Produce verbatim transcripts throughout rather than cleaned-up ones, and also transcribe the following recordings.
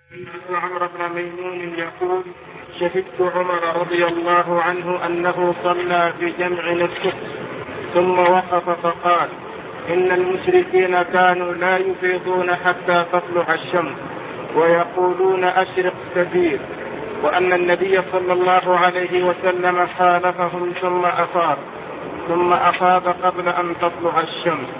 عمرو بن ميمون يقول: شهدت عمر رضي الله عنه أنه صلى في جمع الصبح ثم وقف فقال: إن المشركين كانوا لا يفيضون حتى تطلع الشمس ويقولون أشرق كبير، وأن النبي صلى الله عليه وسلم خالفهم ثم أفاض ثم أفاض قبل أن تطلع الشمس.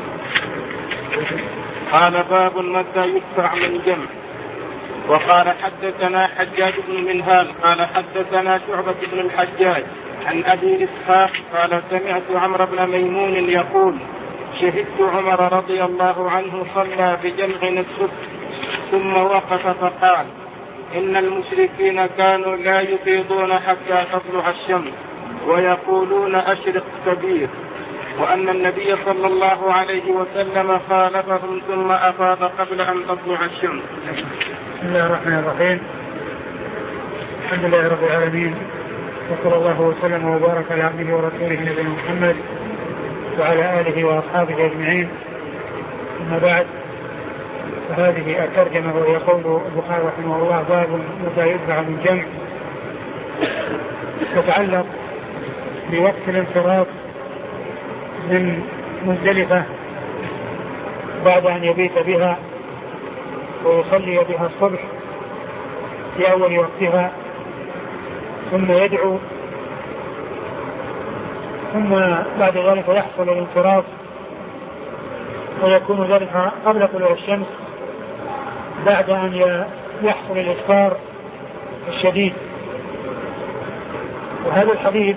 قال: باب متى يدفع من جمع. وقال: حدثنا حجاج بن منهال قال حدثنا شعبة بن الحجاج عن أبي إسحاق قال: سمعت عمرو بن ميمون يقول: شهدت عمر رضي الله عنه صلى بجمع الصبح ثم وقف فقال: إن المشركين كانوا لا يفيضون حتى تطلع الشمس ويقولون أشرق كبير، وأن النبي صلى الله عليه وسلم خالفهم ثم أفاض قبل أن تطلع الشمس. بسم الله الرحمن الرحيم. الحمد لله رب العالمين، وصلى الله وسلم وبارك على عبده ورسوله نبينا محمد وعلى آله وأصحابه أجمعين. أما بعد، فهذه الترجمة وهي قول البخاري رحمه الله: باب متى يدفع من جمع، تتعلق بوقت الانصراف من مزدلفة بعد أن يبيت بها ويصلي بها الصبح في أول وقتها، ثم يدعو، ثم بعد ذلك يحصل الانصراف ويكون ذلك قبل طلوع الشمس بعد أن يحصل الإسفار الشديد. وهذا الحديث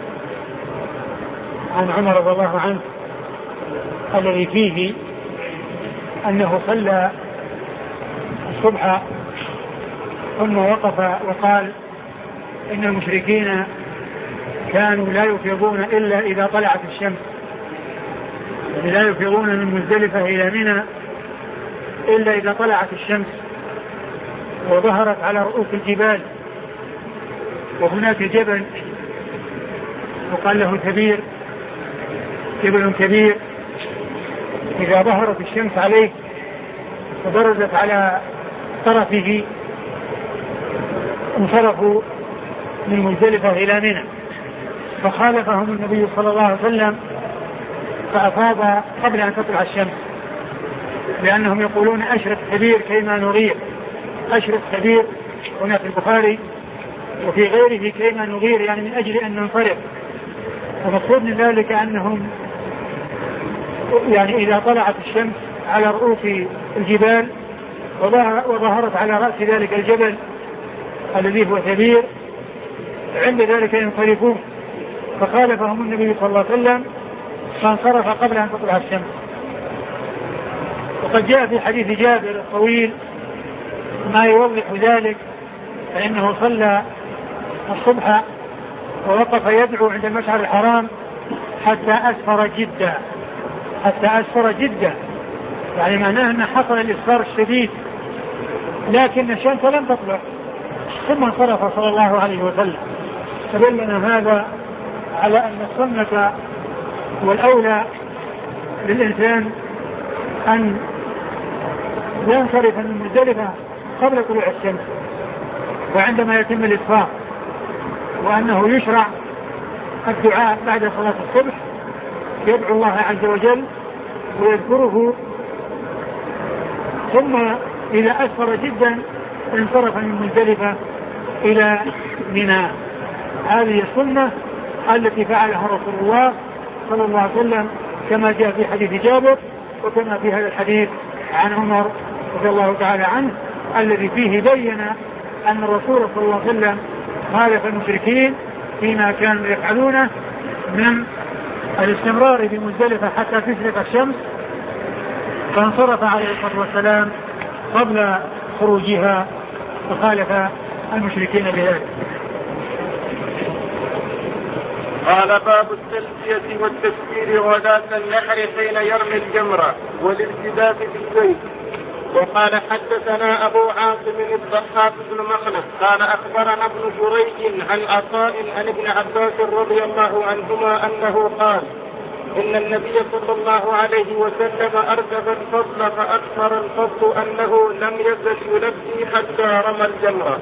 عن عمر رضي الله عنه الذي فيه أنه صلى الصبح ثم وقف وقال: إن المشركين كانوا لا يفيضون إلا إذا طلعت الشمس، يعني لا يفيضون من مزدلفة إلى منى إلا إذا طلعت الشمس وظهرت على رؤوس الجبال. وهناك جبل وقال له كبير، جبل كبير إذا ظهرت الشمس عليه وبرزت على طرفه انصرفوا من مزدلفة إلى منى، فخالفهم النبي صلى الله عليه وسلم فأفاض قبل أن تطلع الشمس، لأنهم يقولون أشرق كبير كيما نغير. أشرق كبير هنا في البخاري وفي غيره كيما نغير، يعني من أجل أن ننصرف. ومقصود من ذلك أنهم يعني إذا طلعت الشمس على رؤوس الجبال وظهرت على رأس ذلك الجبل الذي هو كبير، عند ذلك ينصرفون. فخالفهم النبي صلى الله عليه وسلم فانصرف قبل أن تطلع الشمس. وقد جاء في حديث جابر الطويل ما يوضح ذلك، فإنه صلى الصبح ووقف يدعو عند المشعر الحرام حتى أسفر جدا، حتى أسفر جدا، يعني معناه أن حصل الإسفار الشديد لكن الشمس لم تطلع، ثم انصرف صلى الله عليه وسلم. فدلنا هذا على أن السنة والأولى للإنسان أن ينصرف من مزدلفة قبل طلوع الشمس وعندما يتم الإسفار، وأنه يشرع الدعاء بعد صلاة الصبح، يدعو الله عز وجل ويذكره، ثم إذا أسفر جدا انصرف من مزدلفة إلى منى. هذه السنة التي فعلها رسول الله صلى الله عليه وسلم كما جاء في حديث جابر، وكما في هذا الحديث عن عمر رضي الله تعالى عنه الذي فيه بين أن الرسول صلى الله عليه وسلم خالف المشركين فيما كانوا يفعلونه من الاستمرار بمزدلفة حتى تشرق الشمس، فانصرف عليه الصلاة والسلام قبل خروجها وخالف المشركين بذلك. قال: باب التلبية والتكبير غداة النحر حين يرمي الجمرة والارتداد بالزيت. وقال: حدثنا أبو عاصم الضحاك بن مخلد قال أخبرنا ابن جريج عن عطاء عن ابن عباس رضي الله عنهما أنه قال: إن النبي صلى الله عليه وسلم أردف الفضل فأكثر الفضل أنه لم يزل يلبي حتى رمى الجمرة.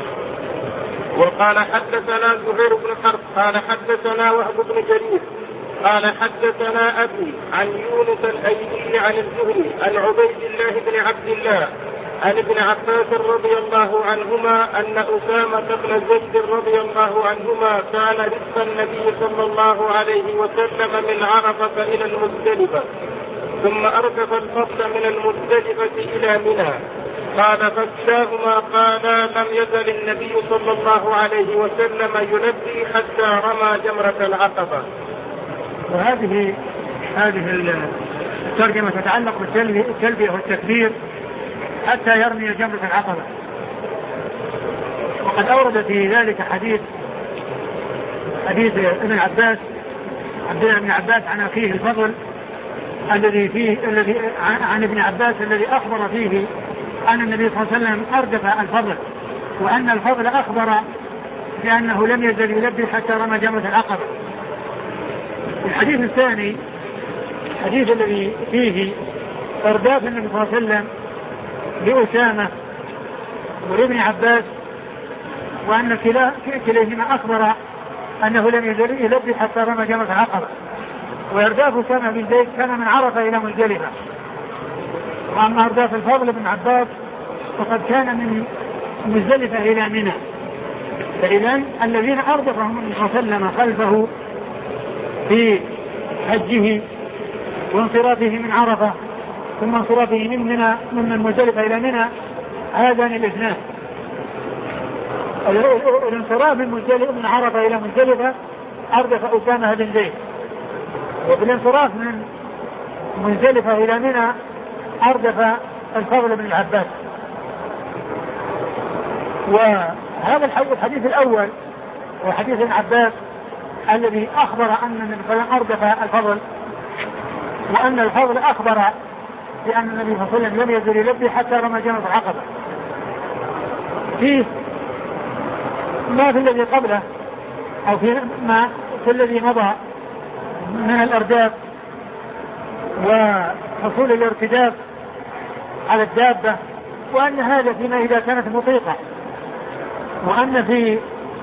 وقال حدثنا زهير بن حرب قال حدثنا وهب بن جرير قال حدثنا أبي عن يونس الأيلي عن الزهري عن عبيد الله بن عبد الله عن ابن عباس رضي الله عنهما أن أسامة بن زيد رضي الله عنهما كان رزق النبي صلى الله عليه وسلم من عرفة إلى المزدلفة ثم أردف الفضل من المزدلفة إلى منى. قال فكلاهما قالا لم يزل النبي صلى الله عليه وسلم يلبي حتى رمى جمرة العقبة. وهذه هذه الترجمة تتعلق بالتلبية والتكبير حتى يرمي جمرة العقبة. وقد أورد في ذلك حديث حديث ابن عباس عبد الله بن عباس عن أخيه الفضل الذي فيه الذي عن ابن عباس الذي أخبر فيه أن النبي صلى الله عليه وسلم أردف الفضل وأن الفضل أخبر بأنه لم يزل يلبي حتى رمى جمرة العقبة. الحديث الثاني الحديث الذي فيه أرداف النبي صلى الله عليه وسلم لأسامة ولابن عباس وأن كليهما أخبر أنه لم يزل يلبي حتى رمى جمرة العقبة. وإرداف أسامة بن زيد كان من عرفة إلى مزدلفة. وأما أرداف الفضل بن عباس فقد كان من مزدلفة إلى منى. فإذن الذين أردفهم النبي صلى الله عليه وسلم خلفه في حجه وانصرافه من عرفة ثم انصرافه من منى من مزدلفة إلى منى هذان الاثنان. الانصراف من مزدلفة من عرفة إلى مزدلفة أردف أسامة بن زيد، وبالانصراف من مزدلفة إلى منى أردف الفضل بن العباس. وهذا الحديث الأول وحديث ابن عباس الذي أخبر أن النبي صلى الله عليه وسلم أردف الفضل وأن الفضل أخبر بأن النبي صلى الله عليه وسلم لم يزل يلبي حتى رمى جمرة العقبة. فيه ما في الذي قبله أو في ما في الذي مضى من الأرداف وحصول الارتداف على الدابة، وأن هذا فيما إذا كانت مطيقة، وأن في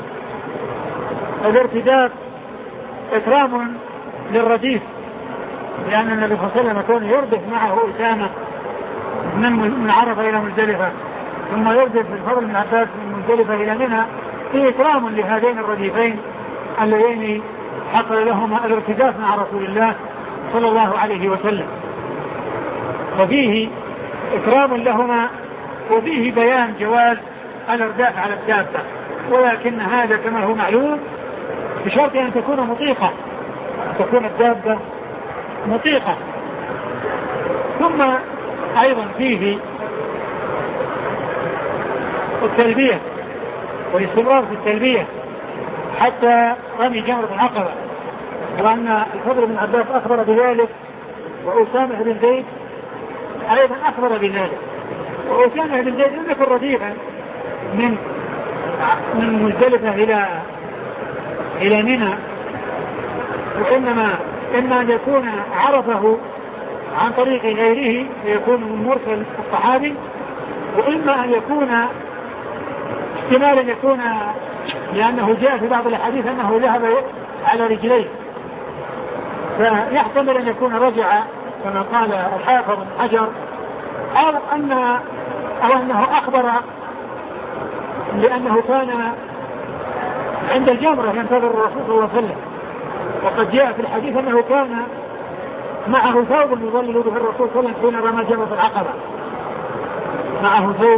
الارتداف إكرام للرديف لأن النبي صلى الله عليه وسلم كان يردف معه أسامة من عرفة إلى مزدلفة ثم يردف الفضل بن عباس من مزدلفة إلى منى في إكرام لهذين الرديفين اللذين حصل لهما الارتداف مع رسول الله صلى الله عليه وسلم. وفيه إكرام لهما وفيه بيان جواز الارداف على الدابة، ولكن هذا كما هو معلوم بشرط أن تكون مطيقة تكون الدابة مطيقة. ثم أيضا فيه التلبية والاستمرار في التلبية حتى رمي جمرة العقبة، وأن الفضل بن عباس أخبر بذلك وأسامة بن زيد أيضا أخبر بذلك. وأسامة بن زيد لم يكن رديفا من من مزدلفة إلى إلى منى، وإنما إما أن يكون عرفه عن طريق غيره فيكون من مرسل الصحابي، وإما أن يكون احتمالا يكون لأنه جاء في بعض الحديث أنه ذهب على رجليه، فيحتمل أن يكون رجع كما قال الحافظ بن حجر، أو أن أو أنه أخبر لأنه كان عند الجمرة ينتظر الرسول صلى الله عليه وسلم. وقد جاء في الحديث أنه كان معه ثوب يظلل به الرسول صلى الله عليه وسلم حين رمى جمرة العقبة، معه ثوب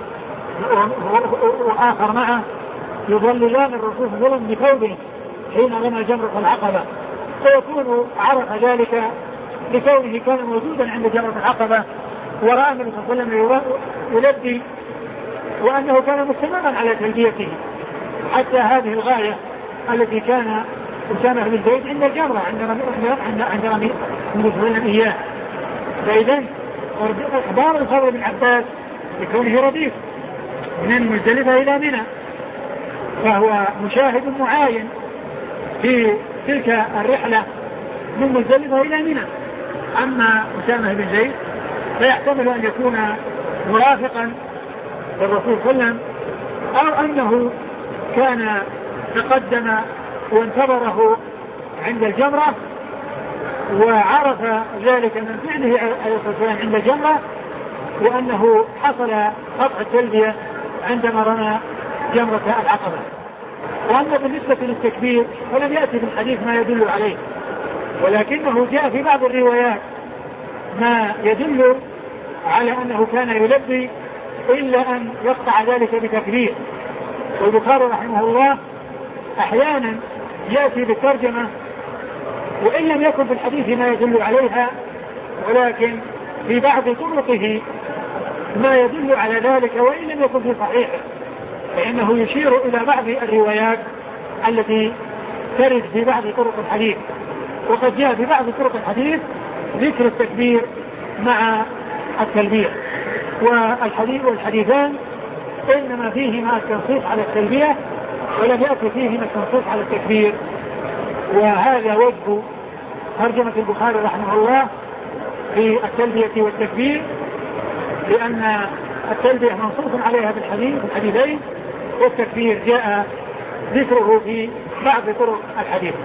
وآخر معه يظللان الرسول صلى الله عليه وسلم بثوبه حين رمى جمرة العقبة، فيكون عرف ذلك لكونه كان موجودا عند جمرة العقبة ورأى النبي صلى الله عليه وسلم يلبي، وأنه كان مستمرا على تلبيته حتى هذه الغاية التي كان أسامة بن زيد عند الجمرة عند رمي النبي إياه. فإذا إخبار الفضل بن عباس بكونه رديف من مزدلفة إلى منى فهو مشاهد معاين في تلك الرحلة من مزدلفة إلى منى. أما أسامة بن زيد فيحتمل أن يكون مرافقا للرسول صلى الله عليه وسلم أو أنه كان تقدم وانتظره عند الجمرة وعرف ذلك من فعله عليه الصلاة والسلام عند الجمرة، وأنه حصل قطع التلبية عندما رمى جمرة العقبة. وأما بالنسبة للتكبير فلم يأتي في الحديث ما يدل عليه، ولكنه جاء في بعض الروايات ما يدل على أنه كان يلبي إلا أن يقطع ذلك بتكبير. والبخاري رحمه الله أحيانا يأتي بالترجمة وإن لم يكن في الحديث ما يدل عليها، ولكن في بعض طرقه ما يدل على ذلك وإن لم يكن في صحيحه، فإنه يشير إلى بعض الروايات التي ترد في بعض طرق الحديث. وقد جاء في بعض طرق الحديث ذكر التكبير مع التلبية. والحديث والحديثان إنما فيهما التنصيص على التلبية ولم يأتي فيهما التنصيص على التكبير. وهذا وجه ترجمة البخاري رحمه الله في التلبية والتكبير، لأن التلبية منصوص عليها بالحديث في الحديثين، والتكبير جاء ذكره في بعض طرق الحديث.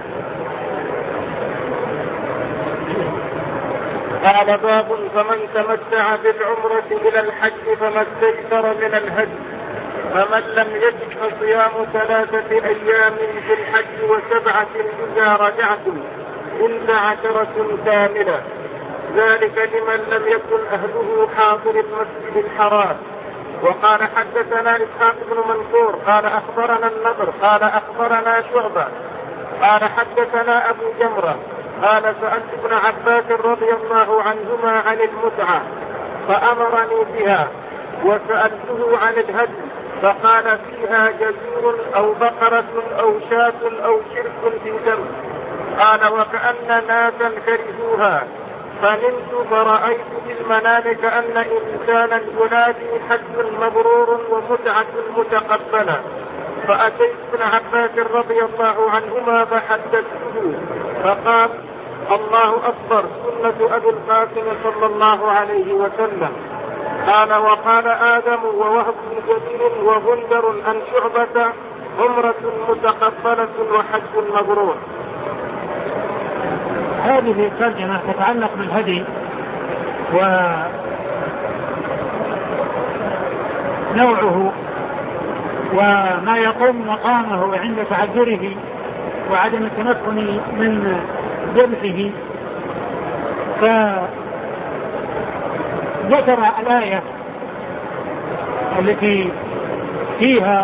قال باب فمن تمتع بالعمرة إلى الحج فما استيسر من الهدي، فمن لم يجد فصيام ثلاثة أيام في الحج وسبعة إذا رجعتم تلك عشرة كاملة، ذلك لمن لم يكن أهله حاضر المسجد الحرام. وقال حدثنا إسحاق بن منصور قال أخبرنا النضر قال أخبرنا شعبة قال حدثنا أبو جمرة قال سألت ابن عباس رضي الله عنهما عن المتعة فأمرني بها، وسألته عن الهدي فقال فيها جزور أو بقرة أو شاة أو شرك في دم. قال وكأن ناسا كرهوها فنمت فرأيت في المنام كأن إنسانا ينادي حج مبرور ومتعة متقبلة، فأتيت ابن عباس رضي الله عنهما فحدثته فقال الله أكبر سنة أبي القاسم صلى الله عليه وسلم. قال وقال آدم ووهب بن جرير وغندر عن شعبة عمرة متقبلة وحج مبرور. هذه الترجمة تتعلق بالهدي ونوعه وما يقوم مقامه عند تعذره وعدم التمكن من ذبحه. فذكر الآية التي فيها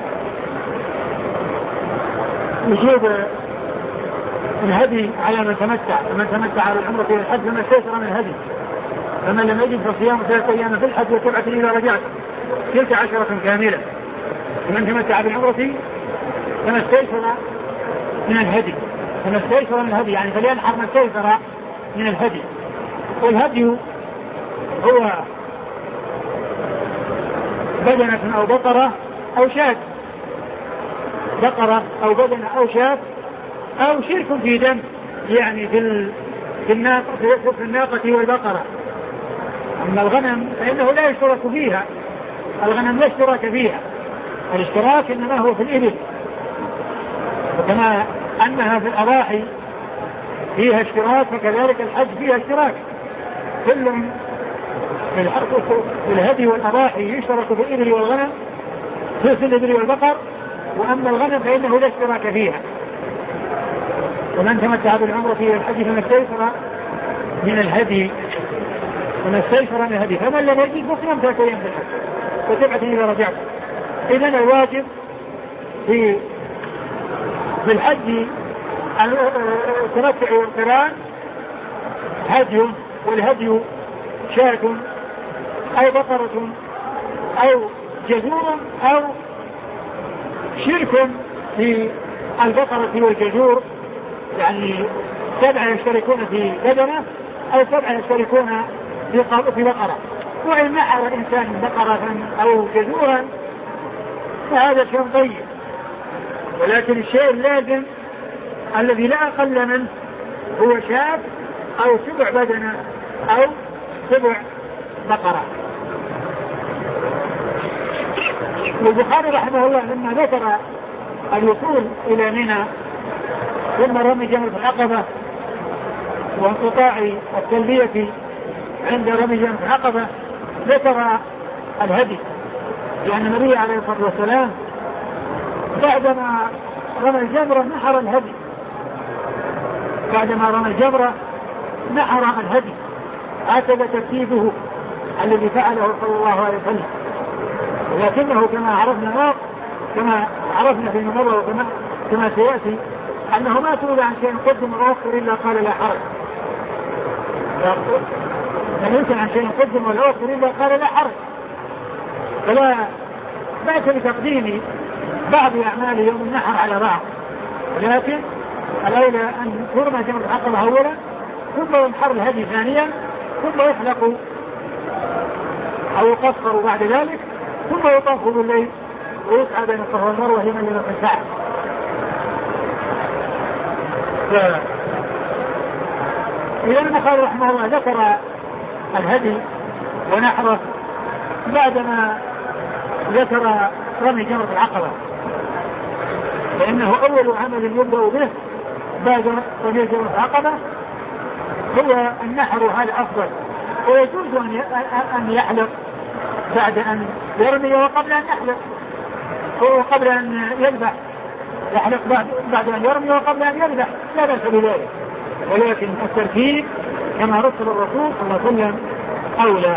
وجوب الهدي على من تمتع، فمن تمتع بالعمرة إلى الحج فما استيسر من الهدي، فمن لم يجد فصيام ثلاثة أيام في الحج وسبعة إذا رجعت تلك عشرة كاملة. ومن تمتع بالعمرة فما استيسر من الهدي، فما استيسر من الهدي يعني فلينحر ما استيسر من الهدي. والهدي هو بدنة أو بقرة أو شاة، بقرة أو بدنة أو شاة أو شرك في دم، يعني في في الناقة في الناقة والبقرة. أما الغنم فإنه لا يشترك فيها، الغنم لا اشتراك فيها، الاشتراك إنما هو في الإبل، وكما أنها في الأضاحي فيها اشتراك فكذلك الحج فيها اشتراك. كل في الهدي والأضاحي يشترك في الإبل والغنم في الإبل والبقر، وأما الغنم فإنه لا اشتراك فيها. ومن تمتع بالعمرة إلى الحج فما استيسر من الهدي فما استيسر من الهدي فمن لم يجد فصيام ثلاثة أيام في الحج وسبعة إذا رجعت. إذن الواجب في في الحج التمتع والقران هدي، والهدي شاة أو بقرة أو جزور أو شرك في البقرة والجزور، يعني سبعة يشتركون في بدنة أو سبعة يشتركون في بقرة. وإن نحر الإنسان بقرة أو جزورا فهذا شيء طيب، ولكن الشيء اللازم الذي لا أقل منه هو شاة أو سبع بدنة أو سبع بقرة. والبخاري رحمه الله لما ذكر الوصول إلى منى ثم رمي جمرة العقبة وانقطاع التلبية عند رمي جمرة العقبة ذكر الهدي، لأن النبي عليه الصلاة والسلام بعدما رمى الجمرة نحر الهدي بعدما رمى الجمرة نحر الهدي هكذا ترتيبه الذي فعله صلى الله عليه وسلم. ولكنه كما عرفنا ناق كما عرفنا في المرة وكما كما سيأتي أنه ما سئل عن شيء قدم وأخر إلا قال لا حرج. لم يسأل عن شيء قدم ولا أخر إلا قال لا حرج، فلا بأس بتقديم بعض أعمال يوم النحر على بعض، ولكن الأولى أن ترمى جمرة العقبة أولا ثم ينحر الهدي ثانيا ثم يحلق أو يقصر بعد ذلك ثم يطاف بالليل ويسعى بين الصفا والمروة هي من يوم الساعة. إذا البخاري رحمه الله ذكر الهدي ونحره بعدما ذكر رمي جمرة العقبة، لأنه أول عمل يبدأ به بعد رمي جمرة العقبة هو النحر، هذا أفضل، ويجوز أن يحلق بعد أن يرمي وقبل أن يحلق وقبل أن يذبح، يحلق بعد, بعد أن يرمي وقبل أن يذبح لا بأس بذلك، ولكن الترتيب كما رسل الرسول صلى الله عليه وسلم أولى.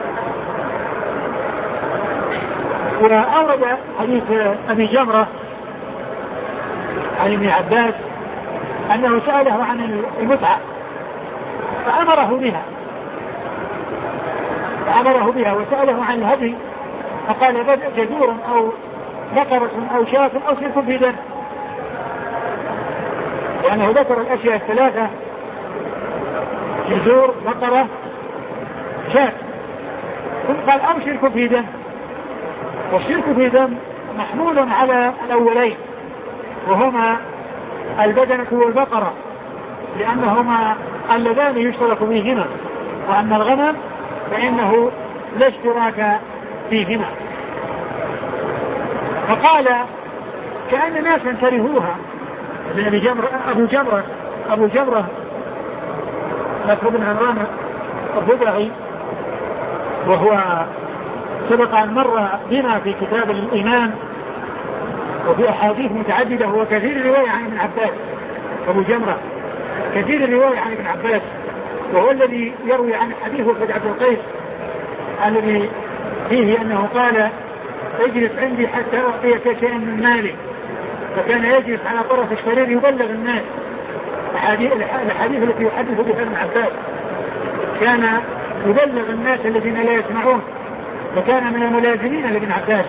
وأورد حديث أبي جمرة عن ابن عباس أنه سأله عن المتعة فأمره بها فأمره بها وسأله عن الهدي فقال بدأ جزور أو بقرة أو شاة أو شرك في دم، لأنه ذكر الأشياء الثلاثة جزور بقرة شاة ثم قال أو شرك في دم. والشرك في دم محمول على الأولين وهما البدنة والبقرة لأنهما اللذان يشترك فيهما، وأما الغنم فإنه لا اشتراك فيهما. فقال كأن ناسا كرهوها أبو جمرة أبو جمرة أبو جمرة مكتوب بن عمران الضبعي، وهو سبق أن مر بنا في كتاب الإيمان وفي أحاديث متعددة، هو كثير الرواية عن ابن عباس. أبو جمرة كثير الرواية عن ابن عباس، وهو الذي يروي عن حديث وفد عبد القيس الذي فيه أنه قال اجلس عندي حتى أعطيك شيئا من مالي، فكان يجلس على طرف السرير يبلغ الناس الحديث التي يحدث بها ابن عباس، كان يبلغ الناس الذين لا يسمعون، وكان من الملازمين لابن عباس.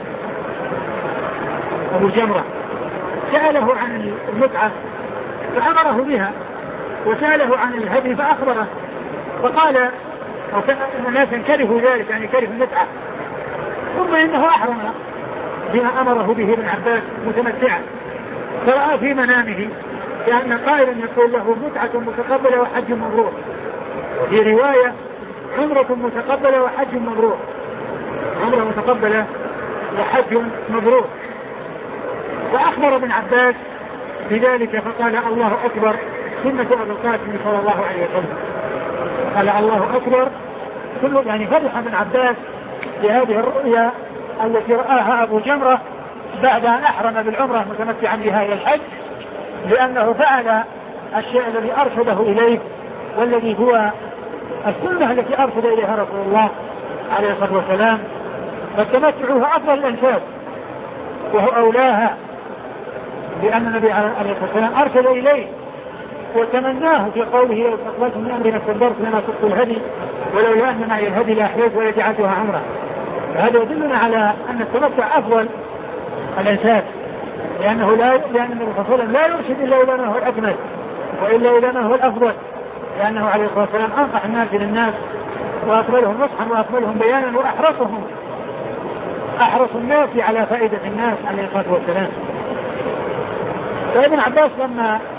أبو جمرة سأله عن المتعة فأمره بها، وسأله عن الهدي فأخبره، فقال أن الناس كرهوا ذلك يعني كره المتعة، ثم إنه أحرم بما أمره به ابن عباس متمتعا، فرأى في منامه كأن قائلا يقول له متعة متقبلة وحج مبرور، وفي رواية عمرة متقبلة وحج مبرور، عمرة متقبلة وحج مبرور. فأخبر ابن عباس بذلك فقال الله أكبر سنة أبي القاسم صلى الله عليه وسلم، قال الله أكبر كله، يعني فرح ابن عباس لهذه الرؤيا التي رآها أبو جمرة بعد أن أحرم بالعمرة متمتعا بها إلى الحج، لأنه فعل الشيء الذي أرشده إليه والذي هو السنة التي أرشد إليها رسول الله عليه الصلاة والسلام. فالتمتع هو أفضل الأنساب وهو أولاها، لأن النبي عليه الصلاة والسلام أرشد إليه وتمناه في قوله لو استقبلت من أمرنا استدبرت لما سقت الهدي ولولا أن معي الهدي لأحييت ولجعلتها عمرة. فهذا يدلنا على أن التمتع أفضل الأنساب، لأنه لا لأن النبي صلى الله عليه وسلم لا يرشد إلا إلى ما هو الأكمل وإلا إلى ما هو الأفضل، لأنه عليه الصلاة والسلام أنصح الناس للناس وأكملهم نصحا وأكملهم بيانا وأحرصهم أحرص الناس على فائدة الناس عليه الصلاة والسلام. فابن عباس لما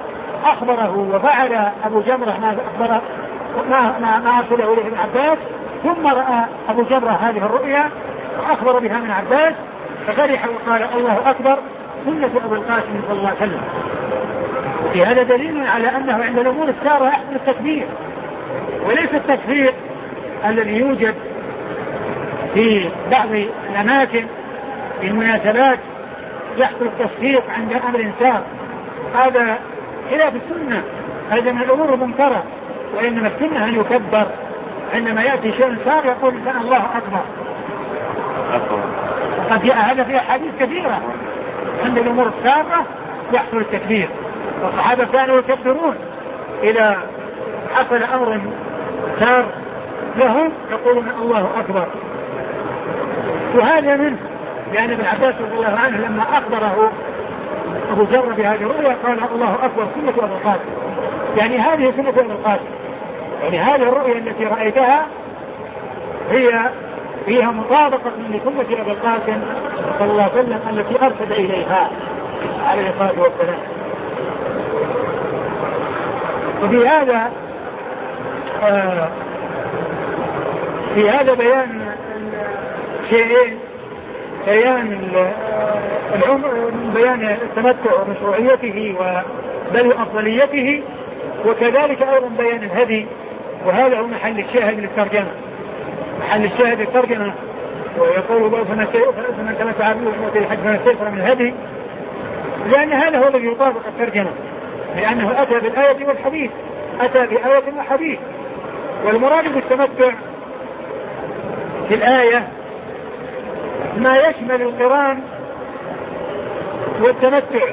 أخبره وفعل أبو جمرة ما أخبره ما ما ما أرسله إليه ابن عباس، ثم رأى أبو جمرة هذه الرؤيا وأخبر بها من عباس ففرح وقال الله أكبر سنة أبو القاسم صلى الله عليه وسلم. وفي هذا دليل على أنه عند الأمور السارة يحصل التكبير، وليس التكبير الذي يوجد في بعض الأماكن في المناسبات يحصل التصفيق عند أمر سار، هذا خلاف السنة، هذا من الأمور المنكرة، وإنما السنة أن يكبر عندما يأتي شيء سار يقول الله أكبر. وقد جاء هذا في أحاديث كثيرة عند الأمور السارة يحصل التكبير، والصحابة كانوا يكبرون إذا حصل أمر سار لهم يقولون الله أكبر. وهذا منه لأن ابن عباس رضي الله عنه لما أخبره أبو جر بهذه الرؤيا قال الله أكبر سنة أبو القاسم، يعني هذه سنة أبو القاسم، يعني هذه الرؤيا التي رأيتها هي فيها مطابقة لسنة أبو القاسم صلى الله عليه وسلم التي أرشد إليها عليه الصلاة والسلام. وفي هذا آه في هذا بيان شيئين، بيان العمر، بيان التمتع ومشروعيته وبل أفضليته، وكذلك أيضا بيان الهدي، وهذا هو محل الشاهد للترجمة، محل الشاهد للترجمة. ويقول الله فمن تمتع بالعمرة الحج فما استيسر من الهدي، لأن هذا هو الذي يطابق الترجمة، لأنه أتى بالآية والحديث، أتى بآية وحديث. والمراد بالتمتع في الآية ما يشمل القران والتمتع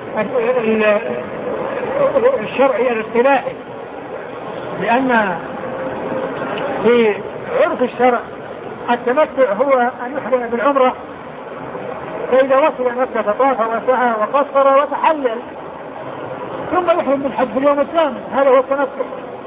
الشرعي الاصطلاحي، لأن في عرف الشرع التمتع هو أن يحرم بالعمرة، فإذا وصل مكة طاف وسعى وقصر وتحلل ثم يحرم بالحج في اليوم الثامن، هذا هو التمتع.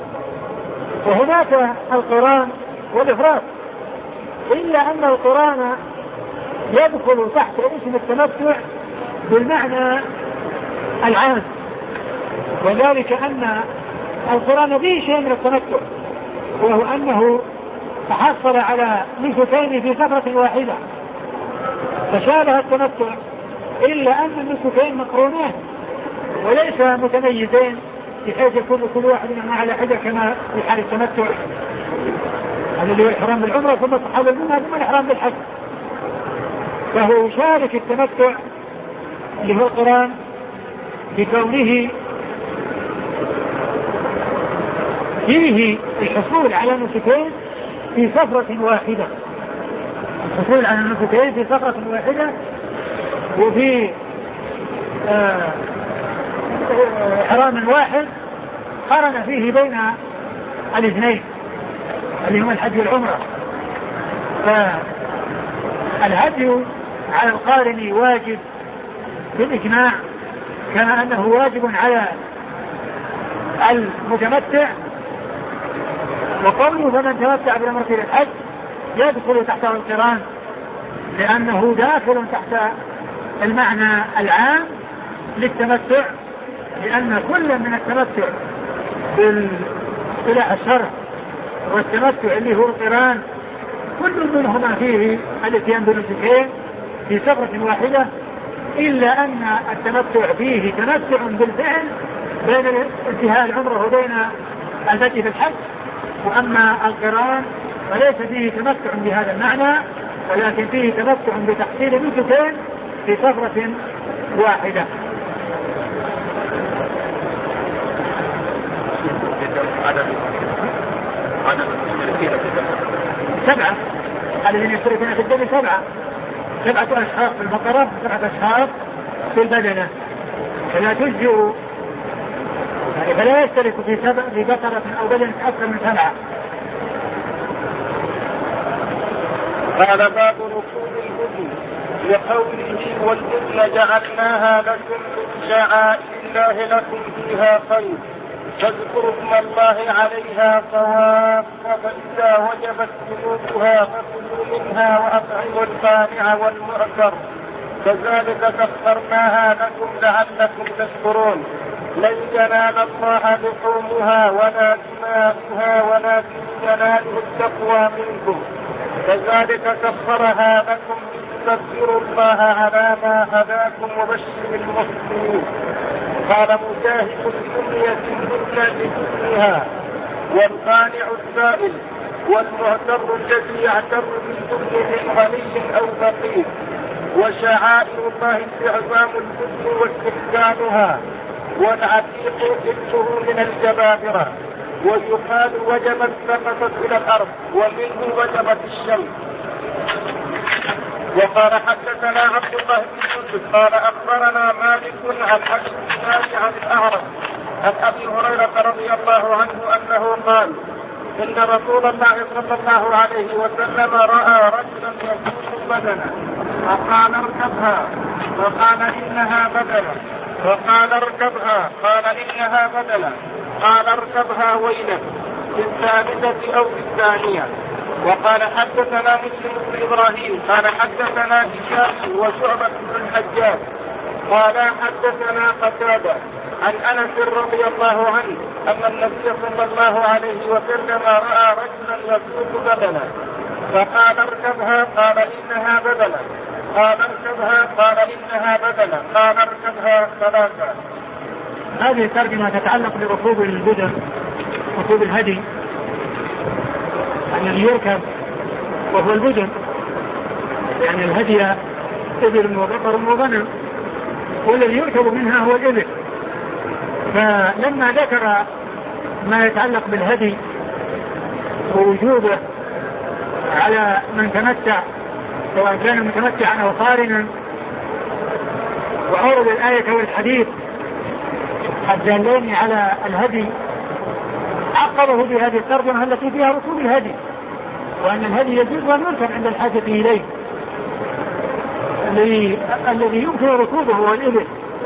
وهناك القران والإفراد، إلا أن القران يدخل تحت اسم التمتع بالمعنى العام، وذلك أن القرآن فيه شيء من التمتع، وهو أنه تحصل على نسكين في سفرة واحدة فشابه التمتع، إلا أن النسكين مقرونان وليس متميزين بحيث يكون كل واحد منهما على حدة كما في حال التمتع الذي هو الإحرام بالعمرة ثم تحول منها ثم الإحرام بالحج. فهو يشارك التمتع اللي هو القرآن بكونه فيه الحصول على نسكين في سفرة واحدة، الحصول على نسكين في سفرة واحدة، وفي إحرام واحد قارن فيه بين الاثنين اللي هما الحج والعمرة. فالهدي على القارن واجب بالإجماع كما أنه واجب على المتمتع، وقوله فمن تمتع بالعمرة إلى الحج يدخل تحته القران لأنه داخل تحت المعنى العام للتمتع، لأن كل من التمتع باصطلاح الشرع والتمتع اللي هو القران كل منهما فيه الاتيان بالنسكين في سفرة واحدة، إلا أن التمتع فيه تمتع بالفعل بين انتهاء العمرة وبين البدء بالحج، وأما القران فليس فيه تمتع بهذا المعنى، ولكن فيه تمتع بتحصيل نسكين في سفرة واحدة. سبعة الذين يشتركون في الدم سبعة سبعة أشخاص في البقرة، سبعة أشخاص في البدنة، فلا تجزئ يعني فلا يشترك في سبع في بقرة أو بدنة أكثر من سبعة. هذا باب ركوب البدن لقوله والبدن جعلناها لكم من شعائر الله لكم فيها خير فاذكروا اسم الله عليها صواف، فإذا وجبت جنوبها فكلوا منها وأطعموا القانع والمعتر كذلك سخرناها لكم لعلكم تشكرون. لن ينال الله لحومها ولا دماؤها ولكن يناله التقوى منكم كذلك سخرها لكم لتكبروا الله على ما هداكم وبشر المحسنين. قال مجاهد الدنيا كلها لدنياها والقانع السائل والمعتر الذي يعتر بالدنيا من غني او فقير وشعائر الله استعظام الكفر واستحكامها والعتيق كله من الجبابرة ويقال وجبت سقطت الى الارض ومنه وجبت الشمس. وقال حدثنا عبد الله بن يوسف قال اخبرنا مالك عن ابي الناس عن الاعرج عن ابي هريره رضي الله عنه انه قال ان رسول الله صلى الله عليه وسلم راى رجلا يسوق بدنه فقال اركبها فقال انها بدنه فقال اركبها قال انها بدنه قال اركبها ويلك في الثالثه او في الثانيه. وقال حدثنا مسلم بن ابراهيم قال حدثنا هشام وشعبة بن الحجاج قال حدثنا قتادة عن انس رضي الله عنه ان النبي صلى الله عليه وسلم راى رجلا يسوق بدنه فقال اركبها قال انها بدنه قال اركبها قال انها بدنه قال اركبها ثلاثه. هذه ترجمة تتعلق بركوب البدن ركوب الهدي الذي يركب وهو البدن يعني الهدي إبل وبقر وغنم والذي يركب منها هو الإبل. فلما ذكر ما يتعلق بالهدي ووجوبه على من تمتع سواء كان متمتعا أو قارنا وعرض الآية والحديث الدالين على الهدي عقبه بهذه الترجمة التي فيها ركوب الهدي وأن الهدي يجوز أن يركب عند الحاجة إليه الذي يمكن ركوبه هو الإبل.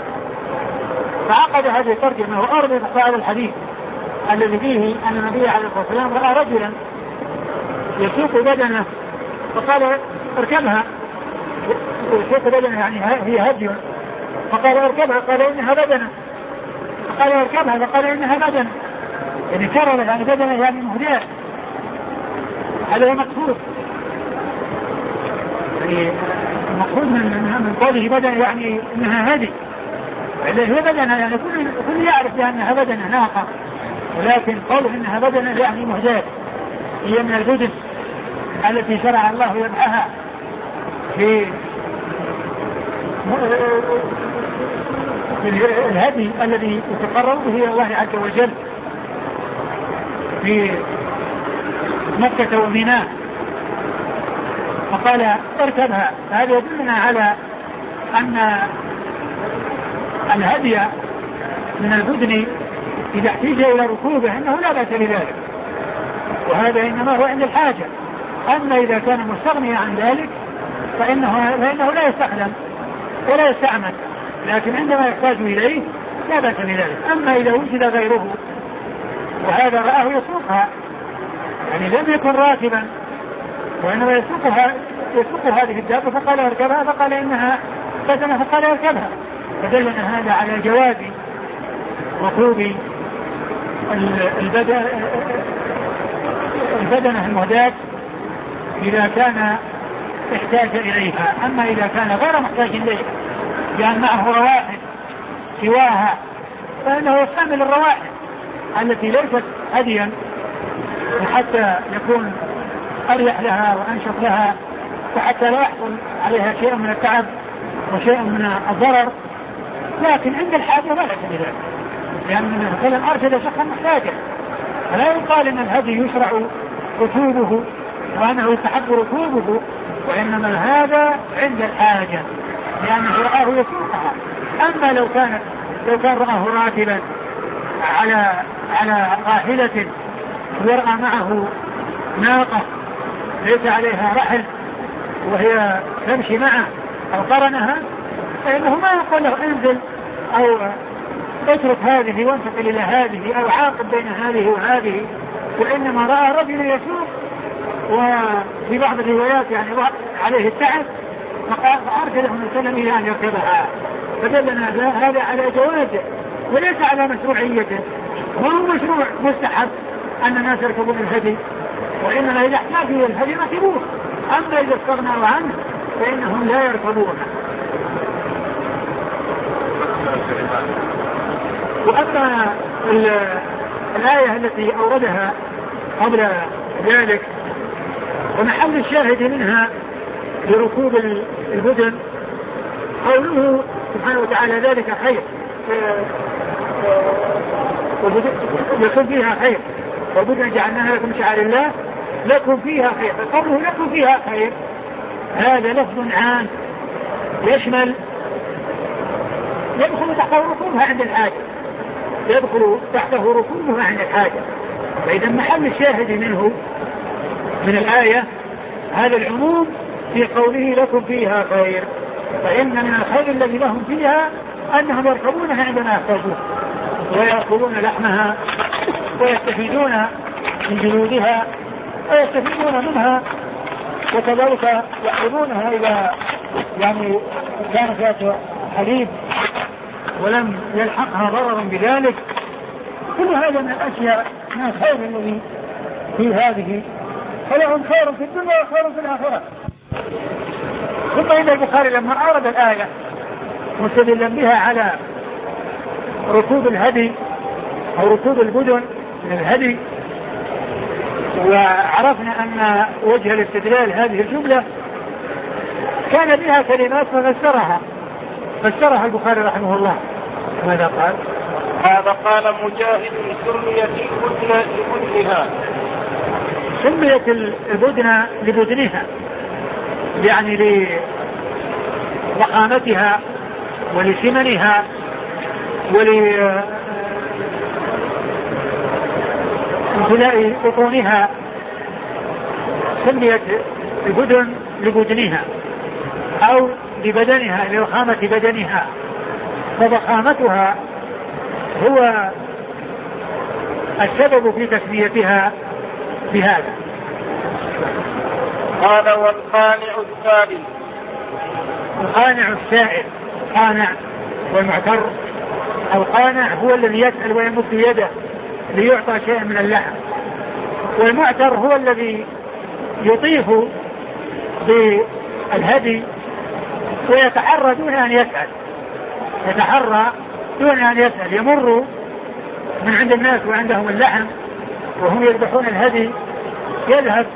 فعقد هذه الترجمة وأرض على الحديث الذي فيه أن النبي عليه الصلاة والسلام رأى رجلا يسوق بدنه فقال اركبها يسوق بدنه يعني هي هدي فقال اركبها قال إنها بدنه فقال اركبها فقال إنها بدنه يعني كرر يعني بدنه يعني مهدئة. هذا هو مقصود يعني المقصود من, من قوله بدنه يعني إنها هدي اللي هي بدنه يعني كل, كل يعرف بأنها بدنه ناقة ولكن قوله إنها بدنه يعني مهدئة هي من البدن التي شرع الله يبعها في الهدي الذي يتقرب به الله عز وجل في مكة وميناء. فقال اركبها. هذا يدلنا على أن الهدي من البدن إذا احتاج إلى ركوبه إنه لا بأس بذلك وهذا إنما هو عند الحاجة. أما إذا كان مستغنيا عن ذلك فإنه, فإنه لا يستخدم ولا يستعمل لكن عندما يحتاج إليه لا بأس بذلك. أما إذا وجد غيره وهذا رآه يسوقها يعني لم يكن راكبا وإنما يسوقها يسوق هذه الدابة فقال اركبها فقال إنها بدنة فقال اركبها فدلنا هذا على جواز ركوب البدنة المهداة إذا كان احتاج إليها. أما إذا كان غير محتاج إليها لأن معه روائح سواها فإنه يستعمل الروائح التي ليست هديا حتى يكون أريح لها وأنشط لها وحتى لا يحصل عليها شيء من التعب وشيء من الضرر لكن عند الحاجة لا بأس بذلك لأن مثلا أرشد شخصا محتاجا فلا يقال أن الهدي يشرع ركوبه وأنه يستحب ركوبه وإنما هذا عند الحاجة لأنه رآه يسوقها. أما لو كانت لو كان رآه راكبا على على راحلة ويرأى معه ناقة ليس عليها رحل وهي تمشي معه أو قرنها فإنه ما يقول له انزل أو اترك هذه وانتقل إلى هذه أو عاقب بين هذه وهذه وإنما رأى رجل يسوق وفي بعض الروايات يعني عليه التعب فأرسله من سلم إلى أن يركبها فدلنا هذا على جواز وليس على مشروعيته، وهو مشروع مستحب أن الناس يركبون الهدي، وإنما إذا احتاجوا الهدي ركبوه، أما إذا استغنوا عنه فإنهم لا يركبونه. وأما الآية التي أوردها قبل ذلك ومحل الشاهد منها لركوب البدن قوله سبحانه وتعالى ذلك خير يكون فيها خير وبدن جعلناها لكم شعائر الله لكم فيها خير. فقوله لكم فيها خير هذا لفظ عام يشمل يدخل تحته ركوبها عند الحاجة، يدخل تحته ركوبها عند الحاجة. فإذا محل الشاهد منه من الآية هذا العموم في قوله لكم فيها خير، فإن من الخير الذي لهم فيها أنهم يركبونها عندما يحتاجون ويأكلون لحمها ويستفيدون من جلودها ويستفيدون منها، وكذلك يحلبونها إذا يعني كانت ذات حليب ولم يلحقها ضرر بذلك. كل هذا من الأشياء من الخير الذي في هذه، فلهم خير في الدنيا وخير في الآخرة. ثم إن البخاري لما أورد الآية مستدلا بها على ركوب الهدي أو ركوب البدن من الهدي، وعرفنا أن وجه الاستدلال هذه الجملة كان بها كلمات ففسرها فسرها البخاري رحمه الله. ماذا قال؟ هذا قال مجاهد سميت البدن لبدنها، سميت البدن لبدنها يعني لضخامتها ولسمنها ولامتلاء بطونها، سميت البدن لبدنها أو لبدنها لضخامة بدنها، فضخامتها هو السبب في تسميتها بهذا. قال والقانع الثالث القانع السائل، قانع والمعتر. القانع هو الذي يسأل ويمد يده ليعطى شيء من اللحم، والمعتر هو الذي يطيف بالهدي ويتحرى دون أن يسأل، يتحرى دون أن يسأل، يمر من عند الناس وعندهم اللحم وهم يذبحون الهدي، يذهب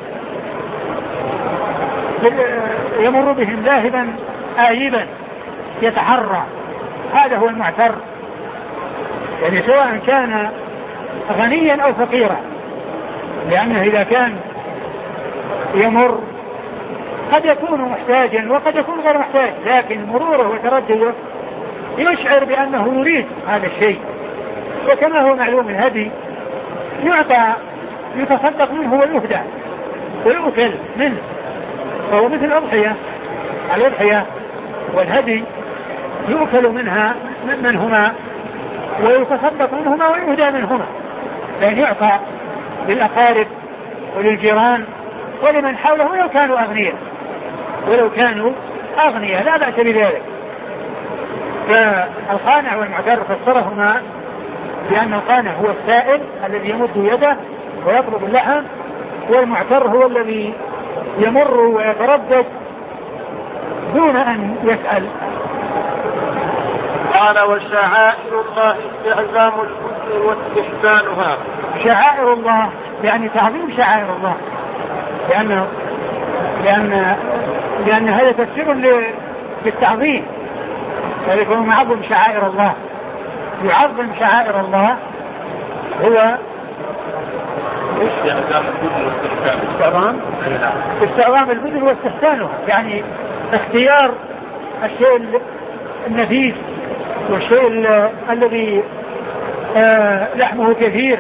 يمر بهم ذاهبا آيبا يتحرى. هذا هو المعتر، يعني سواء كان غنيا أو فقيرا، لأنه إذا كان يمر قد يكون محتاجا وقد يكون غير محتاج، لكن مروره وتردده يشعر بأنه يريد هذا الشيء. وكما هو معلوم الهدي يعطى يتصدق منه ويهدى ويؤكل منه، فهو مثل الأضحية. الأضحية والهدي يؤكل منها منهما ويتصدق منهما ويهدى منهما، لأن يعطى للأقارب وللجيران ولمن حوله ولو كانوا أغنياء ولو كانوا أغنياء لا بأس بذلك. فالقانع والمعتر فسرهما بأن القانع هو السائل الذي يمد يده ويطلب اللحم، والمعتر هو الذي يمر ويتردد دون أن يسأل. قال وشعائر الله استعظام البدن واستحسانها. شعائر الله يعني تعظيم شعائر الله، لأن لأن لأن هذا تفسير للتعظيم، فيكون معظم شعائر الله. يعظم شعائر الله هو استعظام البدن واستحسانها، استعظام البدن واستحسانها، يعني اختيار الشيء النفيس والشيء الذي آه لحمه كثير،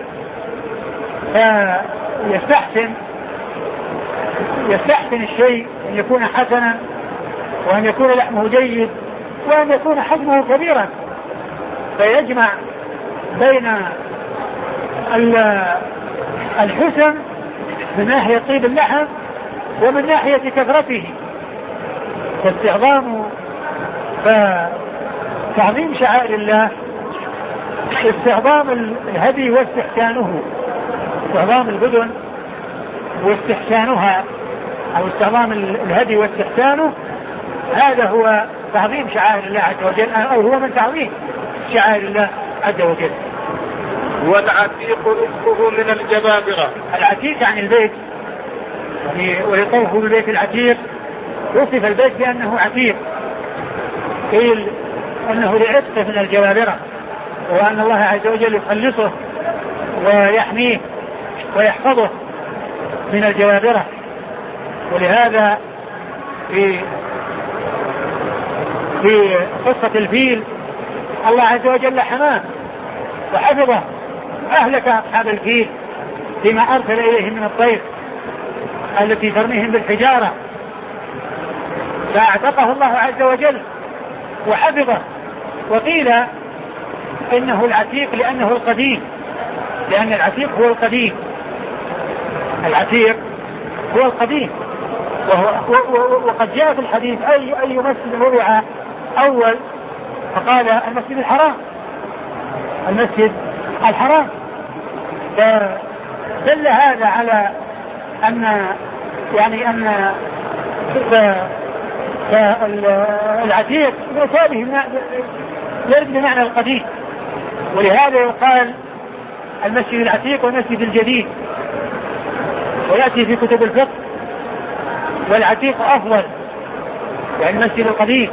فيستحسن يستحسن الشيء أن يكون حسنا وأن يكون لحمه جيد وأن يكون حجمه كبيرا، فيجمع بين الحسن من ناحية طيب اللحم ومن ناحية كثرته. فاستعظام فتعظيم شعائر الله استعظام الهدي واستحسانه، استعظام البدن واستحسانها أو استعظام الهدي واستحسانه، هذا هو تعظيم شعائر الله عز وجل، أو هو من تعظيم شعائر الله عز وجل. والعتيق رزقه من الجبابرة. العتيق عن البيت، يعني ويطوف بالبيت العتيق، وصف البيت بأنه عتيق، قيل أنه لعتقه من الجبابرة، وأن الله عز وجل يخلصه ويحميه ويحفظه من الجبابرة. ولهذا في في قصة الفيل الله عز وجل حماه وحفظه، أهلك أصحاب الفيل بما أرسل إليهم من الطير التي ترميهم بالحجارة، فأعتقه الله عز وجل وحفظه. وقيل إنه العتيق لأنه القديم، لأن العتيق هو القديم، العتيق هو القديم. وهو وقد جاء في الحديث أي أي مسجد وضع أول، فقال المسجد الحرام، المسجد الحرام. فدل هذا على أن يعني أن العتيق بمثابه يرد بمعنى القديم، ولهذا يقال المسجد العتيق والمسجد الجديد، ويأتي في كتب الفقه والعتيق أفضل يعني المسجد القديم،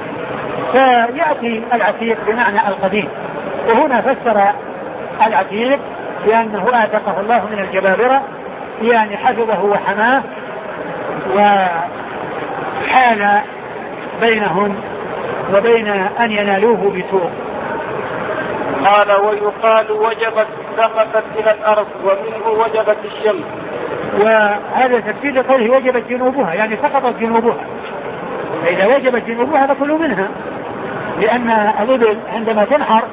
فيأتي العتيق بمعنى القديم. وهنا فسر العتيق بأنه أعتقه الله من الجبابرة، يعني حفظه وحماه وحال بينهم وبين أن ينالوه بسوء. قال ويقال وجبت سقطت إلى الأرض ومنه وجبت الشمس. وهذا تفسير قوله وجبت جنوبها، يعني سقطت جنوبها، فإذا وجبت جنوبها فكلوا منها، لأن الإبل عندما تنحر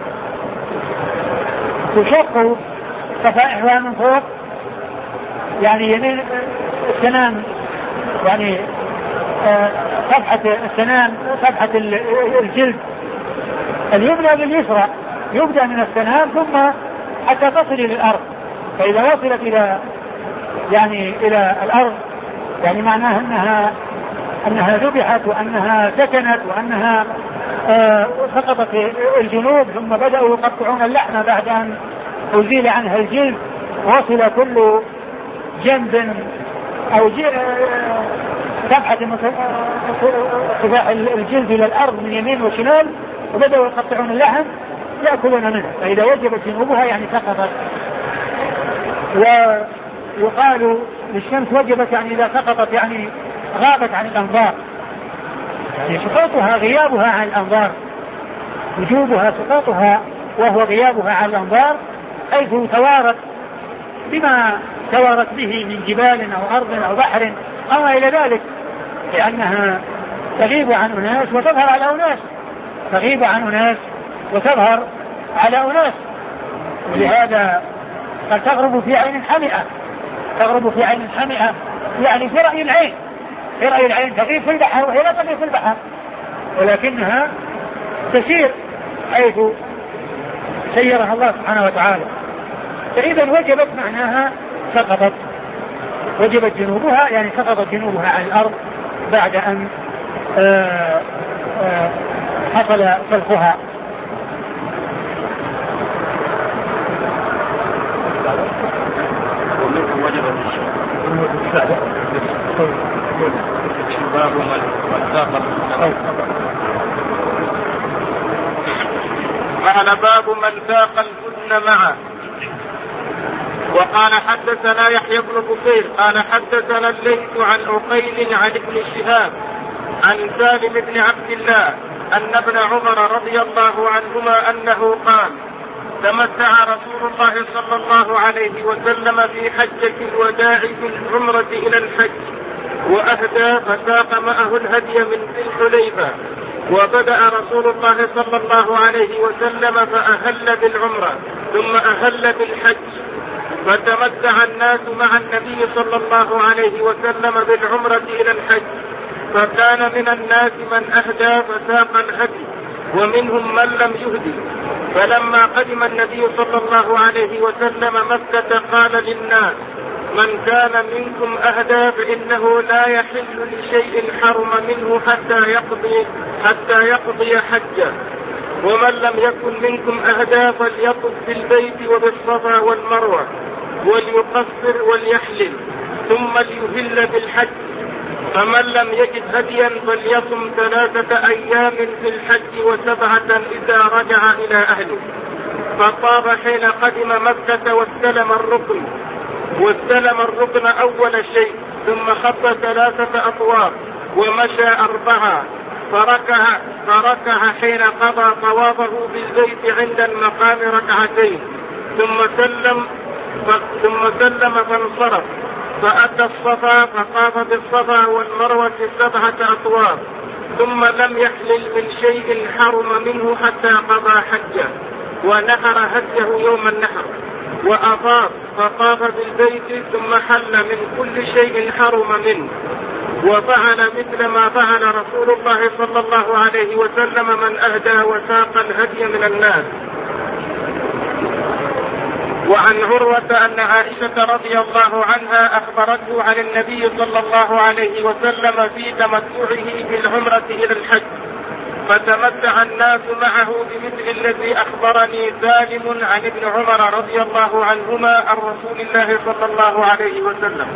تشق صفائحها من فوق، يعني يمين السنام، يعني صفحة السنام صفحة الجلد اليمنى باليسرى، يبدأ من السنام ثم حتى تصل إلى الأرض. فإذا وصلت إلى يعني إلى الأرض يعني معناها أنها أنها ذبحت وأنها سكنت وأنها آه سقطت الجنوب، ثم بدأوا يقطعون اللحم بعد أن أزيل عنها الجلد، وصل كل جنب أو صفحة صفاء الجلد إلى الأرض من يمين وشمال، وبدأوا يقطعون اللحم يأكلون منه. فإذا وجبت جنوبها يعني سقطت. ويقال للشمس وجبت يعني إذا سقطت يعني غابت عن الأنظار، يعني سقوطها غيابها عن الأنظار، وجوبها سقوطها وهو غيابها عن الأنظار، حيث توارت بما توارت به من جبال أو أرض أو بحر أو إلى ذلك، لأنها تغيب عن أناس وتظهر على أناس، تغيب عن أناس وتظهر على أناس. ولهذا قد تغرب في عين حمئة، تغرب في عين حمئة يعني في رأي العين، في رأي العين تغيب في البحر وهي لا تغيب في البحر، ولكنها تسير حيث سيرها الله سبحانه وتعالى. فإذا وجبت معناها سقطت، وجبت جنوبها يعني سقطت جنوبها عن الأرض بعد أن آآ آآ حصل سلخها. قال باب من ذاق البدن معه. وقال حدثنا يحيى بن بكير قال حدثنا الليث عن عقيل عن ابن شهاب عن سالم بن عبد الله أن ابن عمر رضي الله عنهما أنه قال تمتع رسول الله صلى الله عليه وسلم في حجة الوداع في العمرة إلى الحج، وأهدى فساق معه الهدي من ذي الحليفة، وبدأ رسول الله صلى الله عليه وسلم فأهل بالعمرة ثم أهل بالحج، فتمتع الناس مع النبي صلى الله عليه وسلم بالعمرة إلى الحج، فكان من الناس من أهدى فساق الهدي، ومنهم من لم يهدي. فلما قدم النبي صلى الله عليه وسلم مكة قال للناس: من كان منكم أهدى فإنه لا يحل لشيء حرم منه حتى يقضي, حتى يقضي حجه، ومن لم يكن منكم أهدى فليطف بالبيت وبالصفا والمروة وليقصر وليحلل ثم ليهل بالحج. فمن لم يجد هديا فليصم ثلاثة أيام في الحج وسبعة إذا رجع إلى أهله. فطاب حين قدم مكة واستلم الركن واستلم الركن أول شيء، ثم خط ثلاثة أطواف ومشى أربعة، فركع, فركع حين قضى طوافه بالبيت عند المقام ركعتين، ثم سلم ثم سلم فانصرف، فأتى الصفا فطاف بالصفا والمروة سبعة أطواف، ثم لم يحلل من شيء حرم منه حتى قضى حجه، ونحر هديه يوم النحر، وأطاف فطاف بالبيت ثم حل من كل شيء حرم منه، وفعل مثل ما فعل رسول الله صلى الله عليه وسلم من أهدى وساق الهدي من الناس. وعن عروة أن عائشة رضي الله عنها أخبرته عن النبي صلى الله عليه وسلم في تمتعه بالعمرة إلى الحج، فتمتع الناس معه بمثل الذي أخبرني سالم عن ابن عمر رضي الله عنهما عن رسول الله صلى الله عليه وسلم.